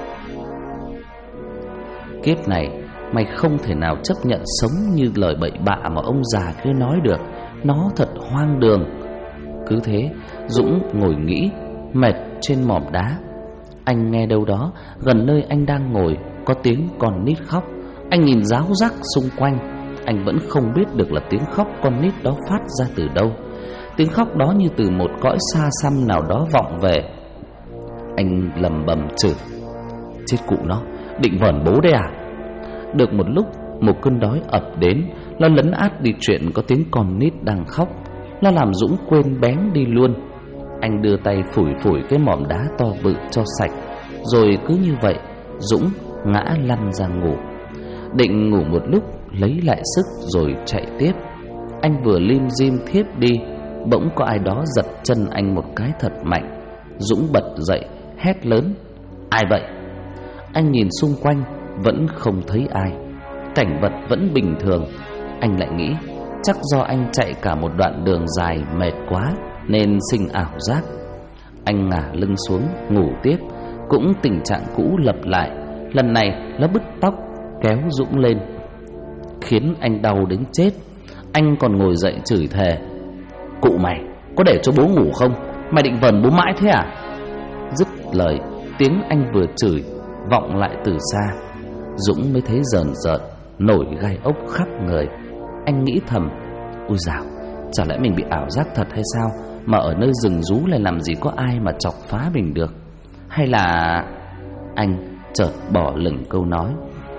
A: Kiếp này mày không thể nào chấp nhận sống như lời bậy bạ mà ông già kia nói được. Nó thật hoang đường. Cứ thế Dũng ngồi nghĩ, mệt trên mỏm đá. Anh nghe đâu đó gần nơi anh đang ngồi có tiếng con nít khóc. Anh nhìn ráo rác xung quanh. Anh vẫn không biết được là tiếng khóc con nít đó phát ra từ đâu. Tiếng khóc đó như từ một cõi xa xăm nào đó vọng về. Anh lầm bầm chửi: chết cụ nó, định vờn bố đây à? Được một lúc, một cơn đói ập đến. Nó lấn át đi chuyện có tiếng con nít đang khóc. Nó làm Dũng quên bén đi luôn. Anh đưa tay phủi cái mỏm đá to bự cho sạch. Rồi cứ như vậy Dũng ngã lăn ra ngủ. Định ngủ một lúc lấy lại sức rồi chạy tiếp. Anh vừa lim dim thiếp đi, bỗng có ai đó giật chân anh một cái thật mạnh. Dũng bật dậy hét lớn: ai vậy? Anh nhìn xung quanh vẫn không thấy ai. Cảnh vật vẫn bình thường. Anh lại nghĩ chắc do anh chạy cả một đoạn đường dài mệt quá nên sinh ảo giác. Anh ngả lưng xuống ngủ tiếp. Cũng tình trạng cũ lặp lại. Lần này nó bứt tóc kéo Dũng lên, khiến anh đau đến chết. Anh còn ngồi dậy chửi thề: cụ mày có để cho bố ngủ không? Mày định vờn bố mãi thế à? Dứt lời, tiếng anh vừa chửi vọng lại từ xa. Dũng mới thấy rờn rợn, nổi gai ốc khắp người. Anh nghĩ thầm: ôi dào, chả lẽ mình bị ảo giác thật hay sao? Mà ở nơi rừng rú lại làm gì có ai mà chọc phá mình được? Hay là... Anh chợt bỏ lửng câu nói.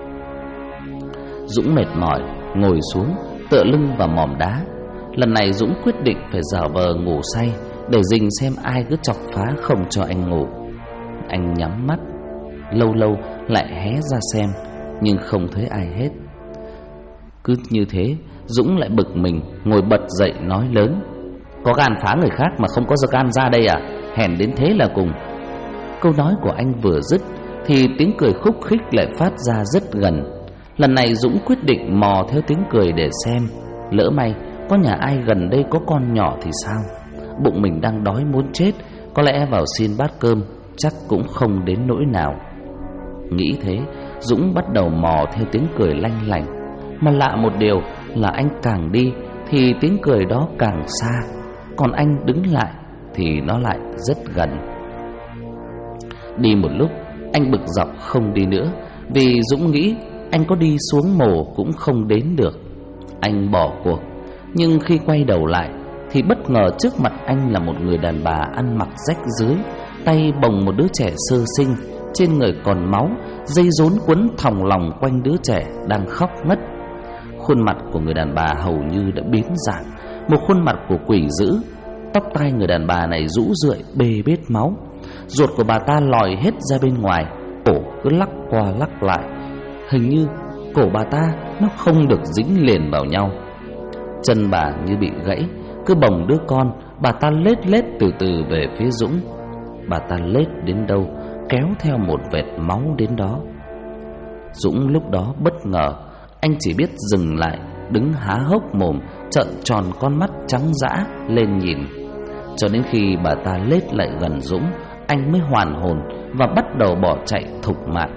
A: Dũng mệt mỏi ngồi xuống tựa lưng vào mỏm đá. Lần này Dũng quyết định phải giả vờ ngủ say để rình xem ai cứ chọc phá không cho anh ngủ. Anh nhắm mắt, lâu lâu lại hé ra xem, nhưng không thấy ai hết. Cứ như thế Dũng lại bực mình, ngồi bật dậy nói lớn: có gan phá người khác mà không có gan ra đây à? Hèn đến thế là cùng. Câu nói của anh vừa dứt thì tiếng cười khúc khích lại phát ra rất gần. Lần này Dũng quyết định mò theo tiếng cười để xem, lỡ may có nhà ai gần đây có con nhỏ thì sao. Bụng mình đang đói muốn chết, có lẽ vào xin bát cơm chắc cũng không đến nỗi nào. Nghĩ thế, Dũng bắt đầu mò theo tiếng cười lanh lảnh. Mà lạ một điều là anh càng đi thì tiếng cười đó càng xa, còn anh đứng lại thì nó lại rất gần. Đi một lúc, anh bực dọc không đi nữa, vì Dũng nghĩ anh có đi xuống mồ cũng không đến được. Anh bỏ cuộc, nhưng khi quay đầu lại thì bất ngờ trước mặt anh là một người đàn bà ăn mặc rách rưới, tay bồng một đứa trẻ sơ sinh, trên người còn máu, dây rốn quấn thòng lòng quanh đứa trẻ đang khóc ngất. Khuôn mặt của người đàn bà hầu như đã biến dạng, một khuôn mặt của quỷ dữ. Tóc tai người đàn bà này rũ rượi bê bết máu, ruột của bà ta lòi hết ra bên ngoài, cổ cứ lắc qua lắc lại. Hình như cổ bà ta nó không được dính liền vào nhau. Chân bà như bị gãy, cứ bồng đứa con, bà ta lết lết từ từ về phía Dũng. Bà ta lết đến đâu kéo theo một vệt máu đến đó. Dũng lúc đó bất ngờ, anh chỉ biết dừng lại, đứng há hốc mồm, trợn tròn con mắt trắng dã lên nhìn. Cho đến khi bà ta lết lại gần Dũng, anh mới hoàn hồn và bắt đầu bỏ chạy thục mạng.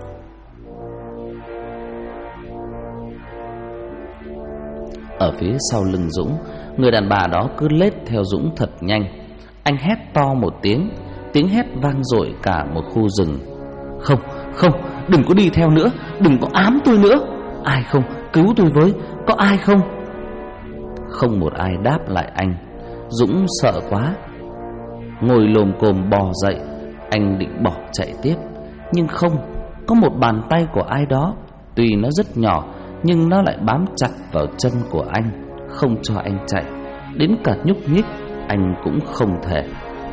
A: Ở phía sau lưng Dũng, người đàn bà đó cứ lết theo Dũng thật nhanh. Anh hét to một tiếng, tiếng hét vang dội cả một khu rừng. Không, không, đừng có đi theo nữa, đừng có ám tôi nữa. Ai không, cứu tôi với, có ai không? Không một ai đáp lại anh. Dũng sợ quá, ngồi lồm cồm bò dậy. Anh định bỏ chạy tiếp, nhưng không, có một bàn tay của ai đó, tuy nó rất nhỏ nhưng nó lại bám chặt vào chân của anh, không cho anh chạy. Đến cả nhúc nhích anh cũng không thể.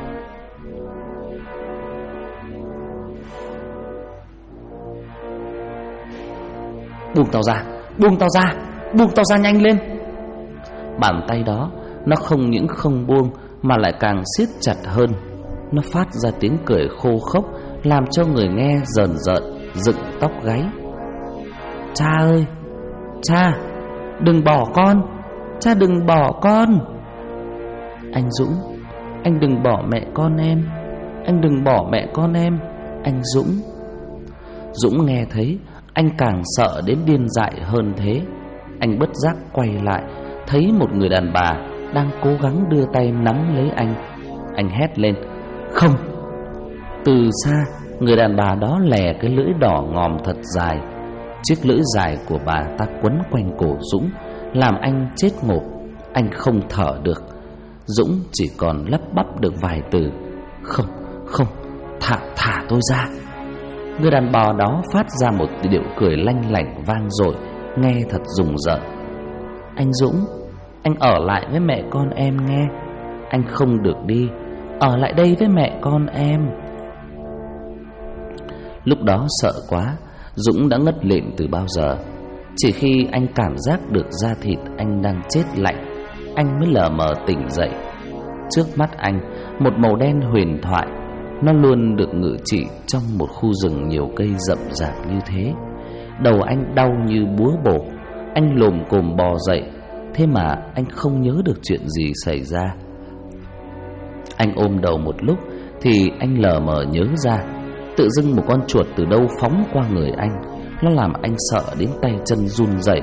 A: Buông tao ra, buông tao ra, buông tao ra nhanh lên. Bàn tay đó nó không những không buông mà lại càng siết chặt hơn. Nó phát ra tiếng cười khô khốc, làm cho người nghe rờn rợn, dựng tóc gáy. Cha ơi, cha, đừng bỏ con, cha đừng bỏ con. Anh Dũng, anh đừng bỏ mẹ con em, anh đừng bỏ mẹ con em, anh Dũng. Dũng nghe thấy, anh càng sợ đến điên dại hơn thế. Anh bất giác quay lại, thấy một người đàn bà đang cố gắng đưa tay nắm lấy anh. Anh hét lên, không. Từ xa, người đàn bà đó lè cái lưỡi đỏ ngòm thật dài. Chiếc lưỡi dài của bà ta quấn quanh cổ Dũng, làm anh chết ngộp. Anh không thở được. Dũng chỉ còn lắp bắp được vài từ, không, không, thả tôi ra. Người đàn bà đó phát ra một điệu cười lanh lảnh vang dội, nghe thật rùng rợn. Anh Dũng, anh ở lại với mẹ con em nghe. Anh không được đi, ở lại đây với mẹ con em. Lúc đó sợ quá, Dũng đã ngất lịm từ bao giờ. Chỉ khi anh cảm giác được da thịt anh đang chết lạnh, anh mới lờ mờ tỉnh dậy. Trước mắt anh, một màu đen huyền thoại, nó luôn được ngự trị trong một khu rừng nhiều cây rậm rạp như thế. Đầu anh đau như búa bổ. Anh lồm cồm bò dậy, thế mà anh không nhớ được chuyện gì xảy ra. Anh ôm đầu một lúc thì anh lờ mờ nhớ ra, tự dưng một con chuột từ đâu phóng qua người anh. Nó làm anh sợ đến tay chân run rẩy.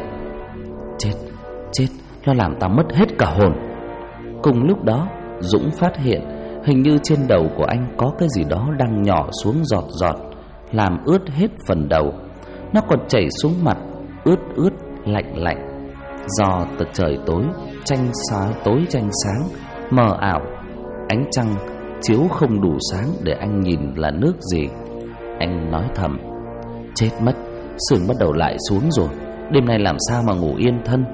A: Chết, nó làm tao mất hết cả hồn. Cùng lúc đó, Dũng phát hiện hình như trên đầu của anh có cái gì đó đang nhỏ xuống giọt giọt, làm ướt hết phần đầu. Nó còn chảy xuống mặt, ướt lạnh. Do tờ trời tối, tối tranh sáng, mờ ảo, ánh trăng chiếu không đủ sáng để anh nhìn là nước gì. Anh nói thầm, chết mất, sương bắt đầu lại xuống rồi, đêm nay làm sao mà ngủ yên thân.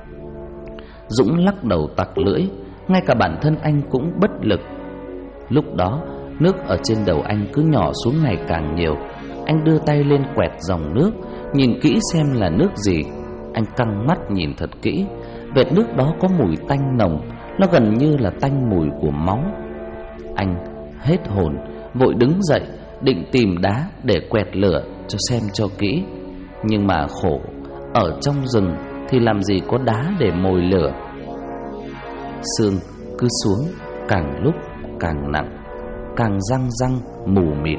A: Dũng lắc đầu tặc lưỡi, ngay cả bản thân anh cũng bất lực. Lúc đó, nước ở trên đầu anh cứ nhỏ xuống ngày càng nhiều. Anh đưa tay lên quẹt dòng nước, nhìn kỹ xem là nước gì. Anh căng mắt nhìn thật kỹ. Vệt nước đó có mùi tanh nồng, nó gần như là tanh mùi của máu. Anh hết hồn, vội đứng dậy, định tìm đá để quẹt lửa cho xem cho kỹ. Nhưng mà khổ, ở trong rừng thì làm gì có đá để mồi lửa. Sương cứ xuống, càng lúc càng nặng, càng răng mù mịt,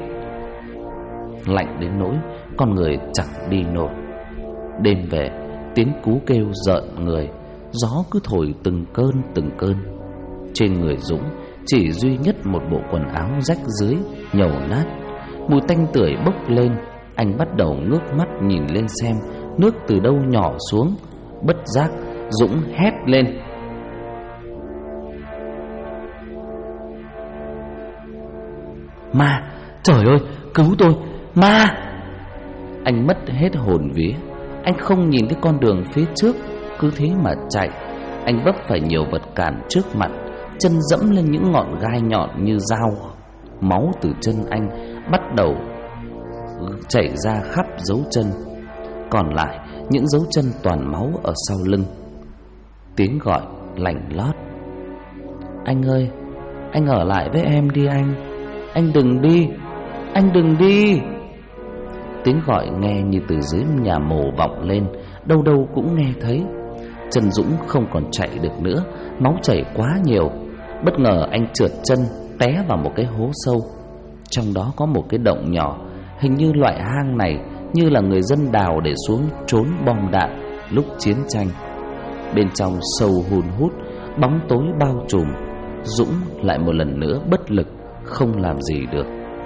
A: lạnh đến nỗi con người chẳng đi nổi. Đêm về, tiếng cú kêu rợn người, gió cứ thổi từng cơn. Trên người Dũng chỉ duy nhất một bộ quần áo rách rưới, nhầu nát, mùi tanh tưởi bốc lên. Anh bắt đầu ngước mắt nhìn lên xem nước từ đâu nhỏ xuống. Bất giác Dũng hét lên, ma, trời ơi, cứu tôi, ma. Anh mất hết hồn vía. Anh không nhìn thấy con đường phía trước, cứ thế mà chạy. Anh vấp phải nhiều vật cản trước mặt, chân dẫm lên những ngọn gai nhọn như dao. Máu từ chân anh bắt đầu chảy ra khắp dấu chân, còn lại những dấu chân toàn máu ở sau lưng. Tiếng gọi lạnh lót, anh ơi, anh ở lại với em đi anh đừng đi, anh đừng đi. Tiếng gọi nghe như từ dưới nhà mồ vọng lên, đâu đâu cũng nghe thấy. chân Dũng không còn chạy được nữa, máu chảy quá nhiều. Bất ngờ anh trượt chân, té vào một cái hố sâu. Trong đó có một cái động nhỏ. Hình như loại hang này như là người dân đào để xuống trốn bom đạn lúc chiến tranh. Bên trong sâu hun hút, bóng tối bao trùm. Dũng lại một lần nữa bất lực, không làm gì được.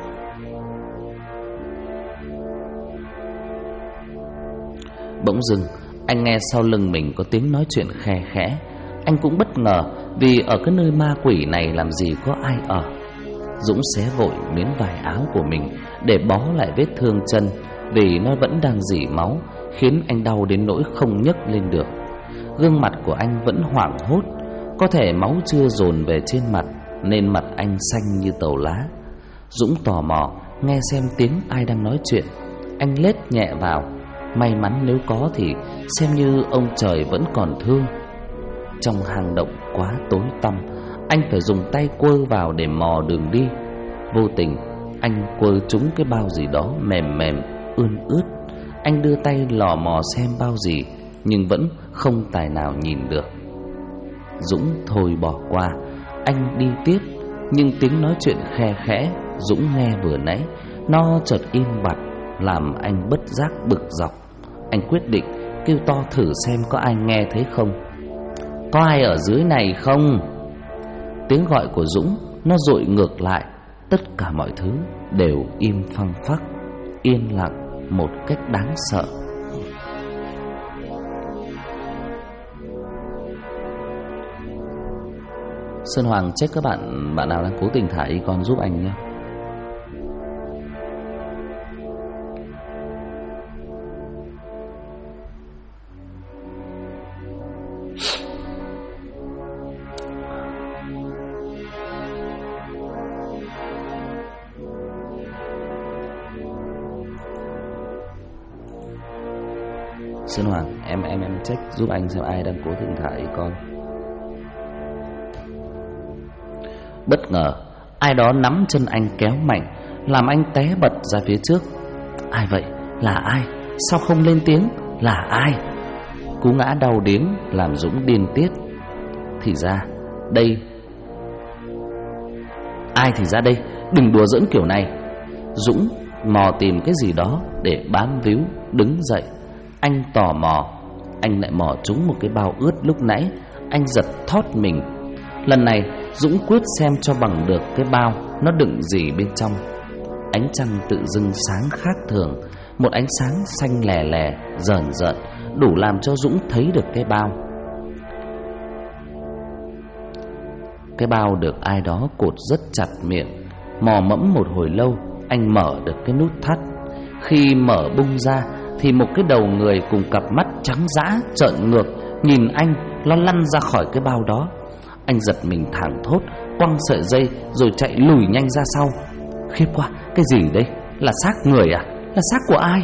A: Bỗng dưng anh nghe sau lưng mình có tiếng nói chuyện khe khẽ. Anh cũng bất ngờ, vì ở cái nơi ma quỷ này làm gì có ai ở. Dũng xé vội miếng vải áo của mình để bó lại vết thương chân, vì nó vẫn đang rỉ máu, khiến anh đau đến nỗi không nhấc lên được. Gương mặt của anh vẫn hoảng hốt. Có thể máu chưa dồn về trên mặt nên mặt anh xanh như tàu lá. Dũng tò mò nghe xem tiếng ai đang nói chuyện. Anh lết nhẹ vào. May mắn nếu có thì xem như ông trời vẫn còn thương. Trong hang động quá tối tăm, anh phải dùng tay quơ vào để mò đường đi. Vô tình anh quơ trúng cái bao gì đó mềm mềm, ươn ướt. Anh đưa tay lò mò xem bao gì, nhưng vẫn không tài nào nhìn được. Dũng thôi bỏ qua. Anh đi tiếp, nhưng tiếng nói chuyện khe khẽ Dũng nghe vừa nãy nó chợt im bặt, làm anh bất giác bực dọc. Anh quyết định kêu to thử xem có ai nghe thấy không. Có ai ở dưới này không? Tiếng gọi của Dũng nó dội ngược lại. Tất cả mọi thứ đều im phăng phắc, yên lặng một cách đáng sợ. Sơn Hoàng check các bạn nào đang cố tình thả icon giúp anh nhé. Sơn Hoàng, em check giúp anh xem ai đang cố tình thả icon. Bất ngờ ai đó nắm chân anh kéo mạnh, làm anh té bật ra phía trước. Ai vậy? Là ai? Sao không lên tiếng? Là ai? Cú ngã đau điếng làm Dũng điên tiết. Thì ra đây. Ai thì ra đây? Đừng đùa giỡn kiểu này. Dũng mò tìm cái gì đó để bám víu, đứng dậy. Anh tò mò. Anh lại mò trúng một cái bao ướt lúc nãy. Anh giật thót mình. Lần này Dũng quyết xem cho bằng được cái bao nó đựng gì bên trong. Ánh trăng tự dưng sáng khác thường. Một ánh sáng xanh lè lè, rờn rợn, đủ làm cho Dũng thấy được cái bao. Cái bao được ai đó cột rất chặt miệng. Mò mẫm một hồi lâu, anh mở được cái nút thắt. Khi mở bung ra thì một cái đầu người cùng cặp mắt trắng dã trợn ngược nhìn anh, nó lăn ra khỏi cái bao đó. Anh giật mình thảng thốt, quăng sợi dây rồi chạy lùi nhanh ra sau. Khiếp quá, cái gì đây? Là xác người à? Là xác của ai?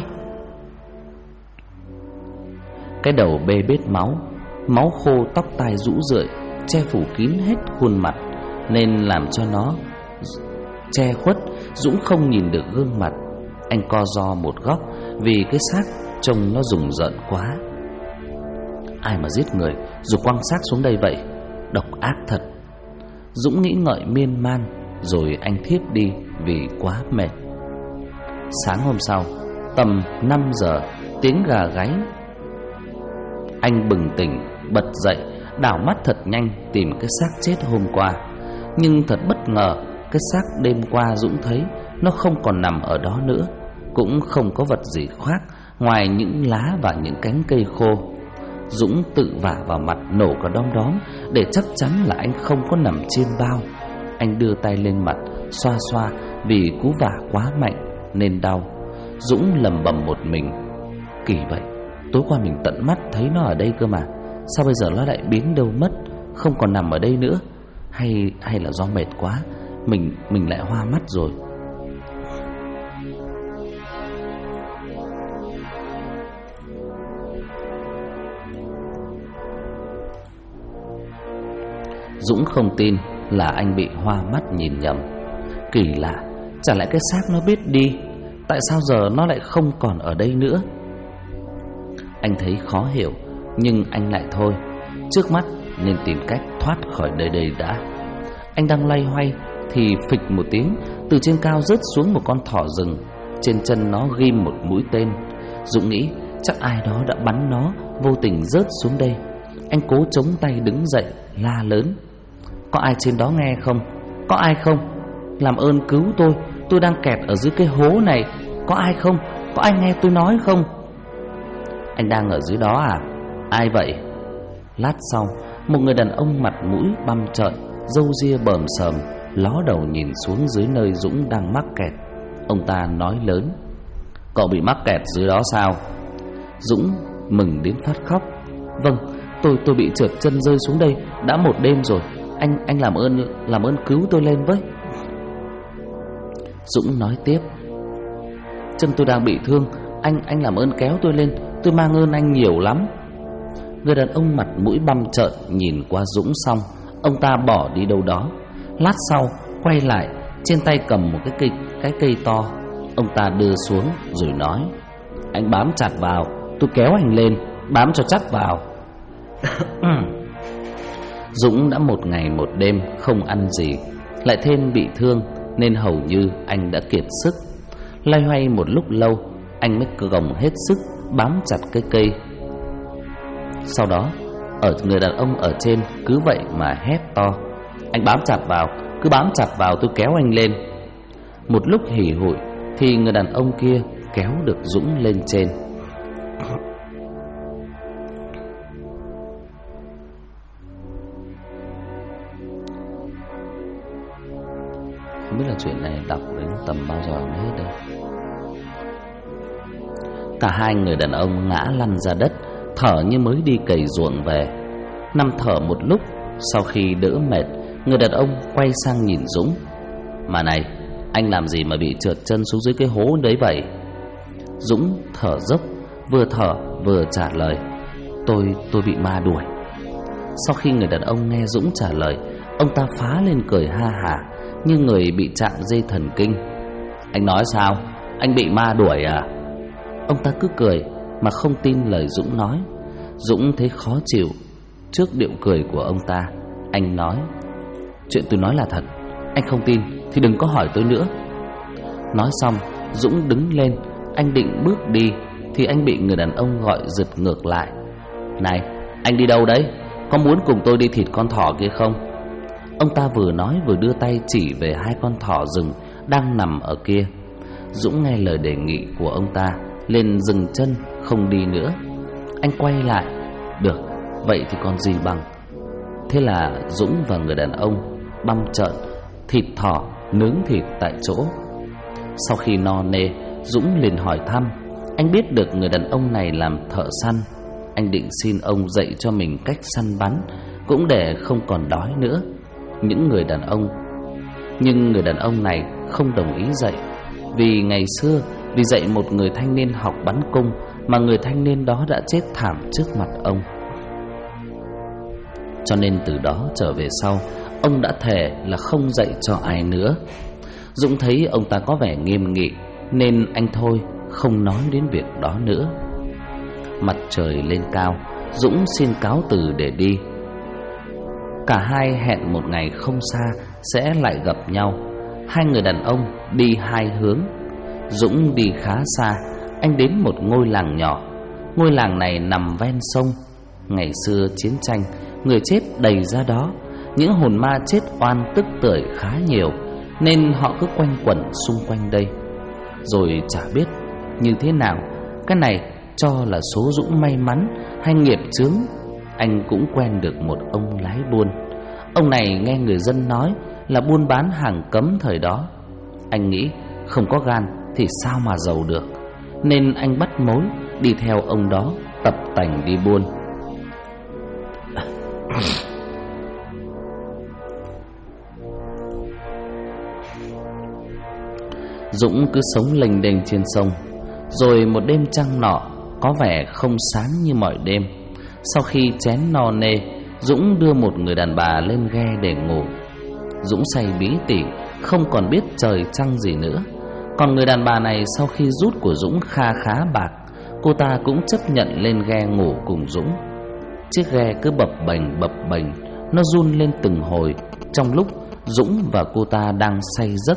A: Cái đầu bê bết máu, máu khô, tóc tai rũ rượi, che phủ kín hết khuôn mặt, nên làm cho nó che khuất, Dũng không nhìn được gương mặt. Anh co ro một góc vì cái xác trông nó rùng rợn quá. Ai mà giết người rồi quăng xác xuống đây vậy? Độc ác thật. Dũng nghĩ ngợi miên man, rồi anh thiếp đi vì quá mệt. Sáng hôm sau, tầm 5 giờ, tiếng gà gáy. Anh bừng tỉnh, bật dậy, đảo mắt thật nhanh tìm cái xác chết hôm qua. Nhưng thật bất ngờ, cái xác đêm qua Dũng thấy nó không còn nằm ở đó nữa, cũng không có vật gì khác ngoài những lá và những cánh cây khô. Dũng tự vả vào mặt nổ cả đom đóm để chắc chắn là anh không có nằm trên bao. Anh đưa tay lên mặt xoa xoa, vì cú vả quá mạnh nên đau. Dũng lầm bầm một mình. Kỳ vậy, tối qua mình tận mắt thấy nó ở đây cơ mà, sao bây giờ nó lại biến đâu mất, không còn nằm ở đây nữa? Hay là do mệt quá, mình lại hoa mắt rồi. Dũng không tin là anh bị hoa mắt nhìn nhầm. Kỳ lạ, chả lẽ cái xác nó biết đi, tại sao giờ nó lại không còn ở đây nữa? Anh thấy khó hiểu, nhưng anh lại thôi, Trước mắt nên tìm cách thoát khỏi nơi đây đã. Anh đang loay hoay thì phịch một tiếng, từ trên cao rớt xuống một con thỏ rừng. Trên chân nó ghim một mũi tên. Dũng nghĩ chắc ai đó đã bắn nó, vô tình rớt xuống đây. Anh cố chống tay đứng dậy, la lớn: có ai trên đó nghe không? Có ai không? Làm ơn cứu tôi đang kẹt ở dưới cái hố này. Có ai không? Có ai nghe tôi nói không? Anh đang ở dưới đó à? Ai vậy? Lát sau, một người đàn ông mặt mũi băm trợn, râu ria bờm sờm, ló đầu nhìn xuống dưới nơi Dũng đang mắc kẹt. Ông ta nói lớn: cậu bị mắc kẹt dưới đó sao? Dũng mừng đến phát khóc: vâng, tôi bị trượt chân rơi xuống đây đã một đêm rồi. Anh làm ơn cứu tôi lên với. Dũng nói tiếp: chân tôi đang bị thương, anh làm ơn kéo tôi lên, tôi mang ơn anh nhiều lắm. Người đàn ông mặt mũi băm trợn nhìn qua Dũng xong, ông ta bỏ đi đâu đó. Lát sau quay lại, trên tay cầm một cái cây to. Ông ta đưa xuống rồi nói: anh bám chặt vào, tôi kéo anh lên, bám cho chắc vào. Dũng đã một ngày một đêm không ăn gì, lại thêm bị thương nên hầu như anh đã kiệt sức. Loay hoay một lúc lâu, anh mới gồng hết sức bám chặt cái cây. Sau đó người đàn ông ở trên cứ vậy mà hét to: anh bám chặt vào, cứ bám chặt vào, tôi kéo anh lên. Một lúc hỉ hụi thì người đàn ông kia kéo được Dũng lên trên. Không biết là chuyện này đọc đến tầm bao giờ mới hết đây. Cả hai người đàn ông ngã lăn ra đất, thở như mới đi cày ruộng về. Nằm thở một lúc, sau khi đỡ mệt, người đàn ông quay sang nhìn Dũng: mà này, anh làm gì mà bị trượt chân xuống dưới cái hố đấy vậy? Dũng thở dốc, vừa thở vừa trả lời: Tôi bị ma đuổi. Sau khi người đàn ông nghe Dũng trả lời, ông ta phá lên cười ha hả như người bị chạm dây thần kinh. Anh nói sao? Anh bị ma đuổi à? Ông ta cứ cười mà không tin lời Dũng nói. Dũng thấy khó chịu trước điệu cười của ông ta. Anh nói: chuyện tôi nói là thật, anh không tin thì đừng có hỏi tôi nữa. Nói xong, Dũng đứng lên, anh định bước đi thì anh bị người đàn ông gọi giật ngược lại: này, anh đi đâu đấy? Có muốn cùng tôi đi thịt con thỏ kia không? Ông ta vừa nói vừa đưa tay chỉ về hai con thỏ rừng đang nằm ở kia. Dũng nghe lời đề nghị của ông ta, liền dừng chân không đi nữa. Anh quay lại: được, vậy thì còn gì bằng. Thế là Dũng và người đàn ông băm trợn thịt thỏ nướng thịt tại chỗ. Sau khi no nê, Dũng liền hỏi thăm. Anh biết được người đàn ông này làm thợ săn. Anh định xin ông dạy cho mình cách săn bắn, cũng để không còn đói nữa. Nhưng người đàn ông này không đồng ý dạy. Vì ngày xưa, vì dạy một người thanh niên học bắn cung mà người thanh niên đó đã chết thảm trước mặt ông. Cho nên từ đó trở về sau, ông đã thề là không dạy cho ai nữa. Dũng thấy ông ta có vẻ nghiêm nghị nên anh thôi không nói đến việc đó nữa. Mặt trời lên cao, Dũng xin cáo từ để đi. Cả hai hẹn một ngày không xa sẽ lại gặp nhau. Hai người đàn ông đi hai hướng. Dũng đi khá xa, anh đến một ngôi làng nhỏ. Ngôi làng này nằm ven sông. Ngày xưa chiến tranh, người chết đầy ra đó. Những hồn ma chết oan tức tưởi khá nhiều, nên họ cứ quanh quẩn xung quanh đây. Rồi chả biết như thế nào, cái này cho là số Dũng may mắn hay nghiệp chướng, anh cũng quen được một ông lái buôn. Ông này nghe người dân nói là buôn bán hàng cấm thời đó. Anh nghĩ không có gan thì sao mà giàu được, nên anh bắt mối đi theo ông đó tập tành đi buôn. Dũng cứ sống lênh đênh trên sông. Rồi một đêm trăng nọ có vẻ không sáng như mọi đêm. Sau khi chén no nê, Dũng đưa một người đàn bà lên ghe để ngủ. Dũng say bí tỉ, không còn biết trời trăng gì nữa. Còn người đàn bà này sau khi rút của Dũng kha khá bạc, cô ta cũng chấp nhận lên ghe ngủ cùng Dũng. Chiếc ghe cứ bập bềnh, nó run lên từng hồi trong lúc Dũng và cô ta đang say giấc.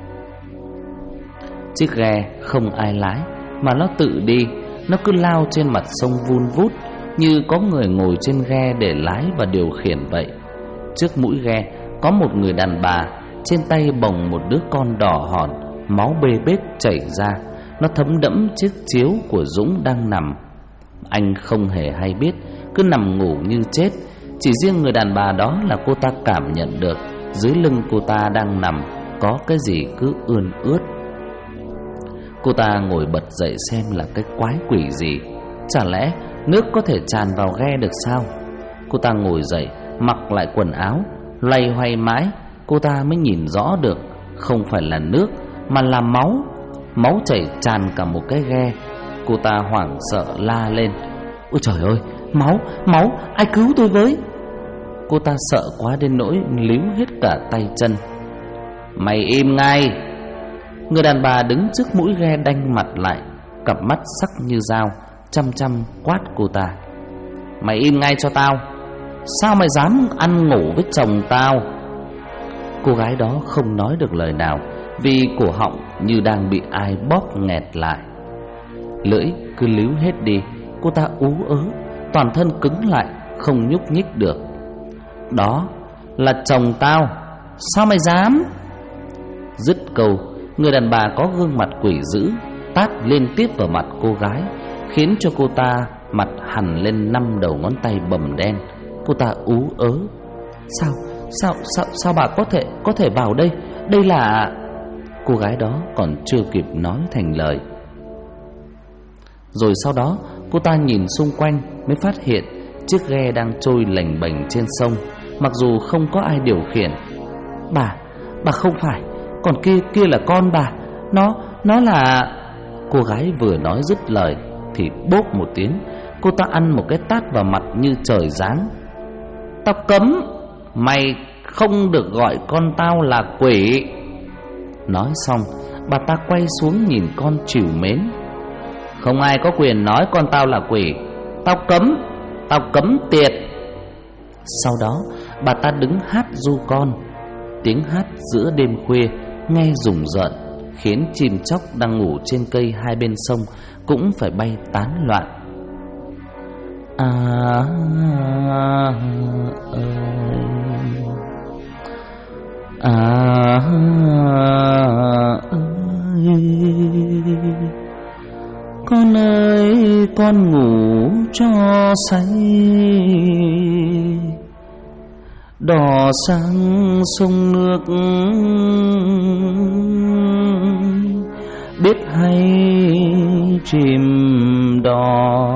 A: Chiếc ghe không ai lái mà nó tự đi. Nó cứ lao trên mặt sông vun vút, như có người ngồi trên ghe để lái và điều khiển vậy. Trước mũi ghe có một người đàn bà, trên tay bồng một đứa con đỏ hòn, máu bê bết chảy ra. Nó thấm đẫm chiếc chiếu của Dũng đang nằm. Anh không hề hay biết, cứ nằm ngủ như chết. Chỉ riêng người đàn bà đó là cô ta cảm nhận được dưới lưng cô ta đang nằm có cái gì cứ ươn ướt. Cô ta ngồi bật dậy xem là cái quái quỷ gì. Chả lẽ nước có thể tràn vào ghe được sao? Cô ta ngồi dậy, mặc lại quần áo, loay hoay mãi cô ta mới nhìn rõ được không phải là nước mà là máu. Máu chảy tràn cả một cái ghe. Cô ta hoảng sợ la lên: "Ôi trời ơi, máu, máu, ai cứu tôi với!" Cô ta sợ quá đến nỗi líu hết cả tay chân. "Mày im ngay!" Người đàn bà đứng trước mũi ghe đanh mặt lại, cặp mắt sắc như dao, chăm chăm quát cô ta: "Mày im ngay cho tao! Sao mày dám ăn ngủ với chồng tao?" Cô gái đó không nói được lời nào, vì cổ họng như đang bị ai bóp nghẹt lại. Lưỡi cứ líu hết đi. Cô ta ú ớ, toàn thân cứng lại, không nhúc nhích được. "Đó là chồng tao, sao mày dám?" Dứt câu, người đàn bà có gương mặt quỷ dữ tát liên tiếp vào mặt cô gái, khiến cho cô ta mặt hằn lên 5 đầu ngón tay bầm đen. Cô ta ú ớ: Sao bà có thể vào đây? Đây là..." Cô gái đó còn chưa kịp nói thành lời. Rồi sau đó cô ta nhìn xung quanh mới phát hiện chiếc ghe đang trôi lềnh bềnh trên sông, mặc dù không có ai điều khiển. Bà không phải, còn kia là con bà. Nó là..." Cô gái vừa nói dứt lời thì bốp một tiếng, cô ta ăn một cái tát vào mặt như trời giáng. "Tao cấm mày không được gọi con tao là quỷ." Nói xong, bà ta quay xuống nhìn con trìu mến: "Không ai có quyền nói con tao là quỷ. Tao cấm tiệt." Sau đó bà ta đứng hát ru con. Tiếng hát giữa đêm khuya nghe rùng rợn, khiến chim chóc đang ngủ trên cây hai bên sông cũng phải bay tán loạn. Con ơi, con ngủ cho say, đò sang sông nước biết hay chìm đò.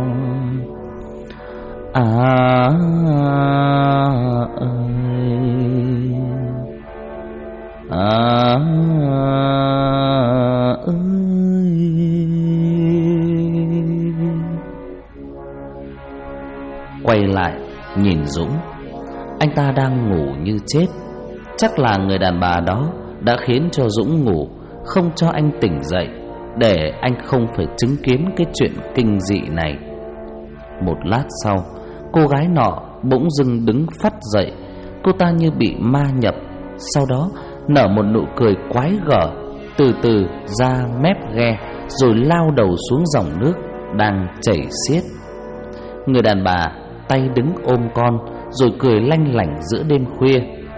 A: Quay lại nhìn Dũng, anh ta đang ngủ như chết. Chắc là người đàn bà đó đã khiến cho Dũng ngủ, không cho anh tỉnh dậy, để anh không phải chứng kiến cái chuyện kinh dị này. Một lát sau, cô gái nọ bỗng dưng đứng phắt dậy. Cô ta như bị ma nhập, sau đó nở một nụ cười quái gở, từ từ ra mép ghe, rồi lao đầu xuống dòng nước đang chảy xiết. Người đàn bà tay đứng ôm con, rồi cười lanh lảnh giữa đêm khuya.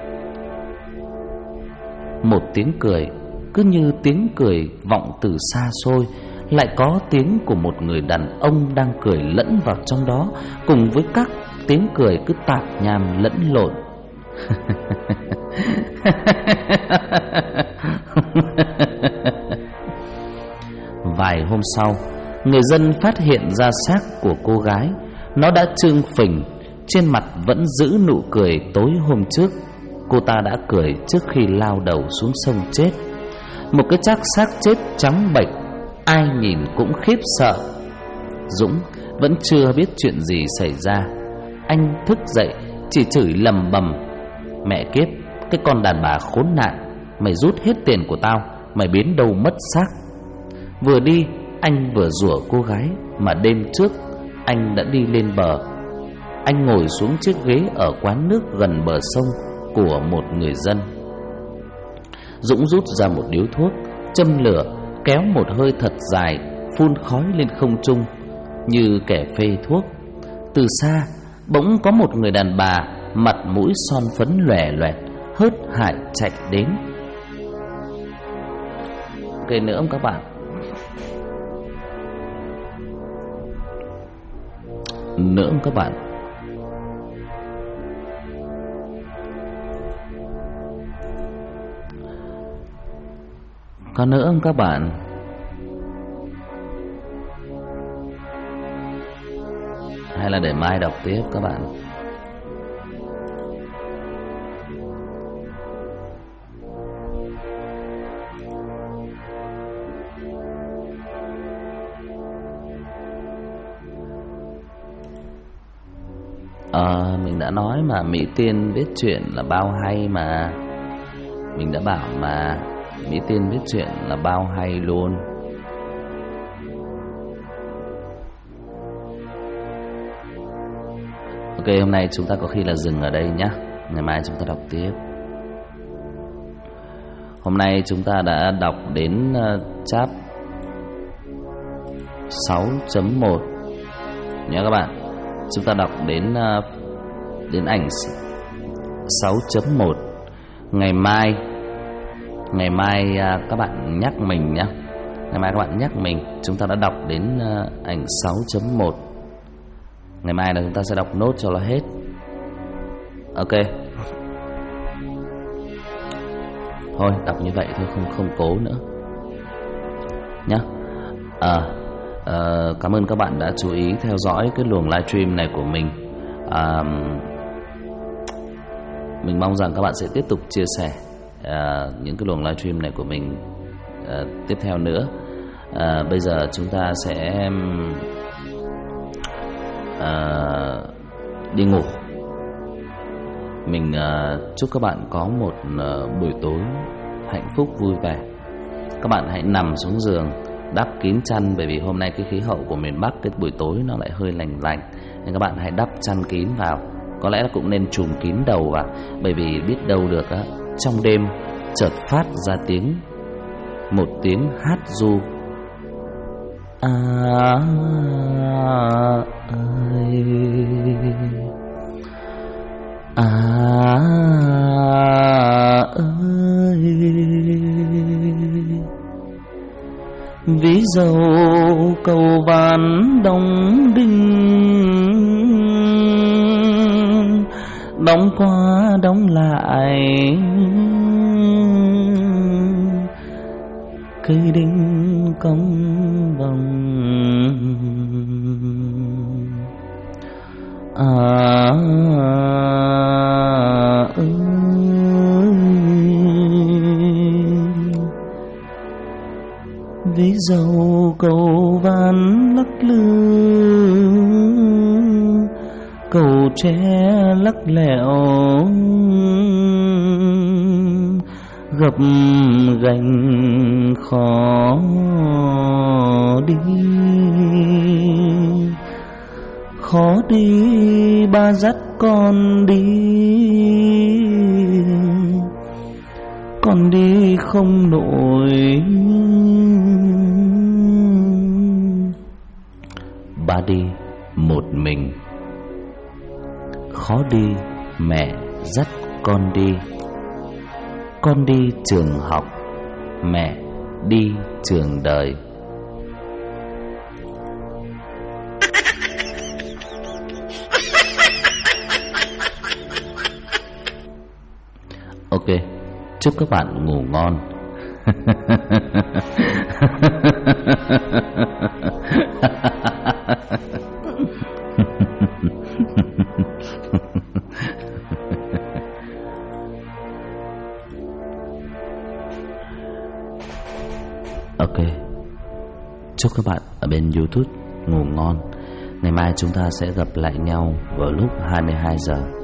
A: Một tiếng cười cứ như tiếng cười vọng từ xa xôi, lại có tiếng của một người đàn ông đang cười lẫn vào trong đó, cùng với các tiếng cười cứ tạp nham lẫn lộn. Vài hôm sau, người dân phát hiện ra xác của cô gái. Nó đã trương phình, trên mặt vẫn giữ nụ cười tối hôm trước. Cô ta đã cười trước khi lao đầu xuống sông chết. Một cái xác chết trắng bệch, ai nhìn cũng khiếp sợ. Dũng vẫn chưa biết chuyện gì xảy ra. Anh thức dậy chỉ chửi lầm bầm: "Mẹ kiếp, cái con đàn bà khốn nạn, mày rút hết tiền của tao, mày biến đâu mất xác." Vừa đi anh vừa rủa cô gái mà đêm trước anh đã đi lên bờ. anh ngồi xuống chiếc ghế ở quán nước gần bờ sông của một người dân. Dũng rút ra một điếu thuốc, châm lửa, kéo một hơi thật dài, phun khói lên không trung như kẻ phê thuốc. Từ xa, bỗng có một người đàn bà mặt mũi son phấn lòe loẹt, hớt hải chạy đến. Ok nữa không các bạn? Nữa không các bạn? Có nữa không các bạn? Hay là để mai đọc tiếp các bạn? Mình đã nói mà, Mỹ Tiên viết truyện là bao hay mà. Mình đã bảo mà, Mỹ Tiên viết truyện là bao hay luôn. Ok, hôm nay chúng ta có khi là dừng ở đây nhé. Ngày mai chúng ta đọc tiếp. Hôm nay chúng ta đã đọc đến chap 6.1 nhé các bạn. Chúng ta đọc đến ảnh 6.1. Ngày mai các bạn nhắc mình nhé. Ngày mai các bạn nhắc mình. Chúng ta đã đọc đến ảnh 6.1. Ngày mai là chúng ta sẽ đọc nốt cho nó hết. Ok. Thôi đọc như vậy thôi, không cố nữa nhá. Cảm ơn các bạn đã chú ý theo dõi cái luồng livestream này của mình. Mình mong rằng các bạn sẽ tiếp tục chia sẻ những cái luồng livestream này của mình tiếp theo nữa. Bây giờ chúng ta sẽ đi ngủ. Mình chúc các bạn có một buổi tối hạnh phúc vui vẻ. Các bạn hãy nằm xuống giường, đắp kín chăn, bởi vì hôm nay cái khí hậu của miền Bắc cái buổi tối nó lại hơi lạnh lạnh, nên các bạn hãy đắp chăn kín vào. Có lẽ cũng nên trùm kín đầu vào, bởi vì biết đâu được á, trong đêm chợt phát ra một tiếng hát ru. Ví dầu cầu ván đóng đinh, đóng qua đóng lại, cây đinh cong vòng. Ví dầu cầu ván lắc lư, cầu tre lắc lẻo, gập ghềnh khó đi ba dắt con đi không nổi. Ba đi một mình khó đi, mẹ dắt con đi trường học, mẹ đi trường đời. Ok, chúc các bạn ngủ ngon. Ok, chúc các bạn ở bên YouTube ngủ ngon. Ngày mai chúng ta sẽ gặp lại nhau vào lúc 22 giờ.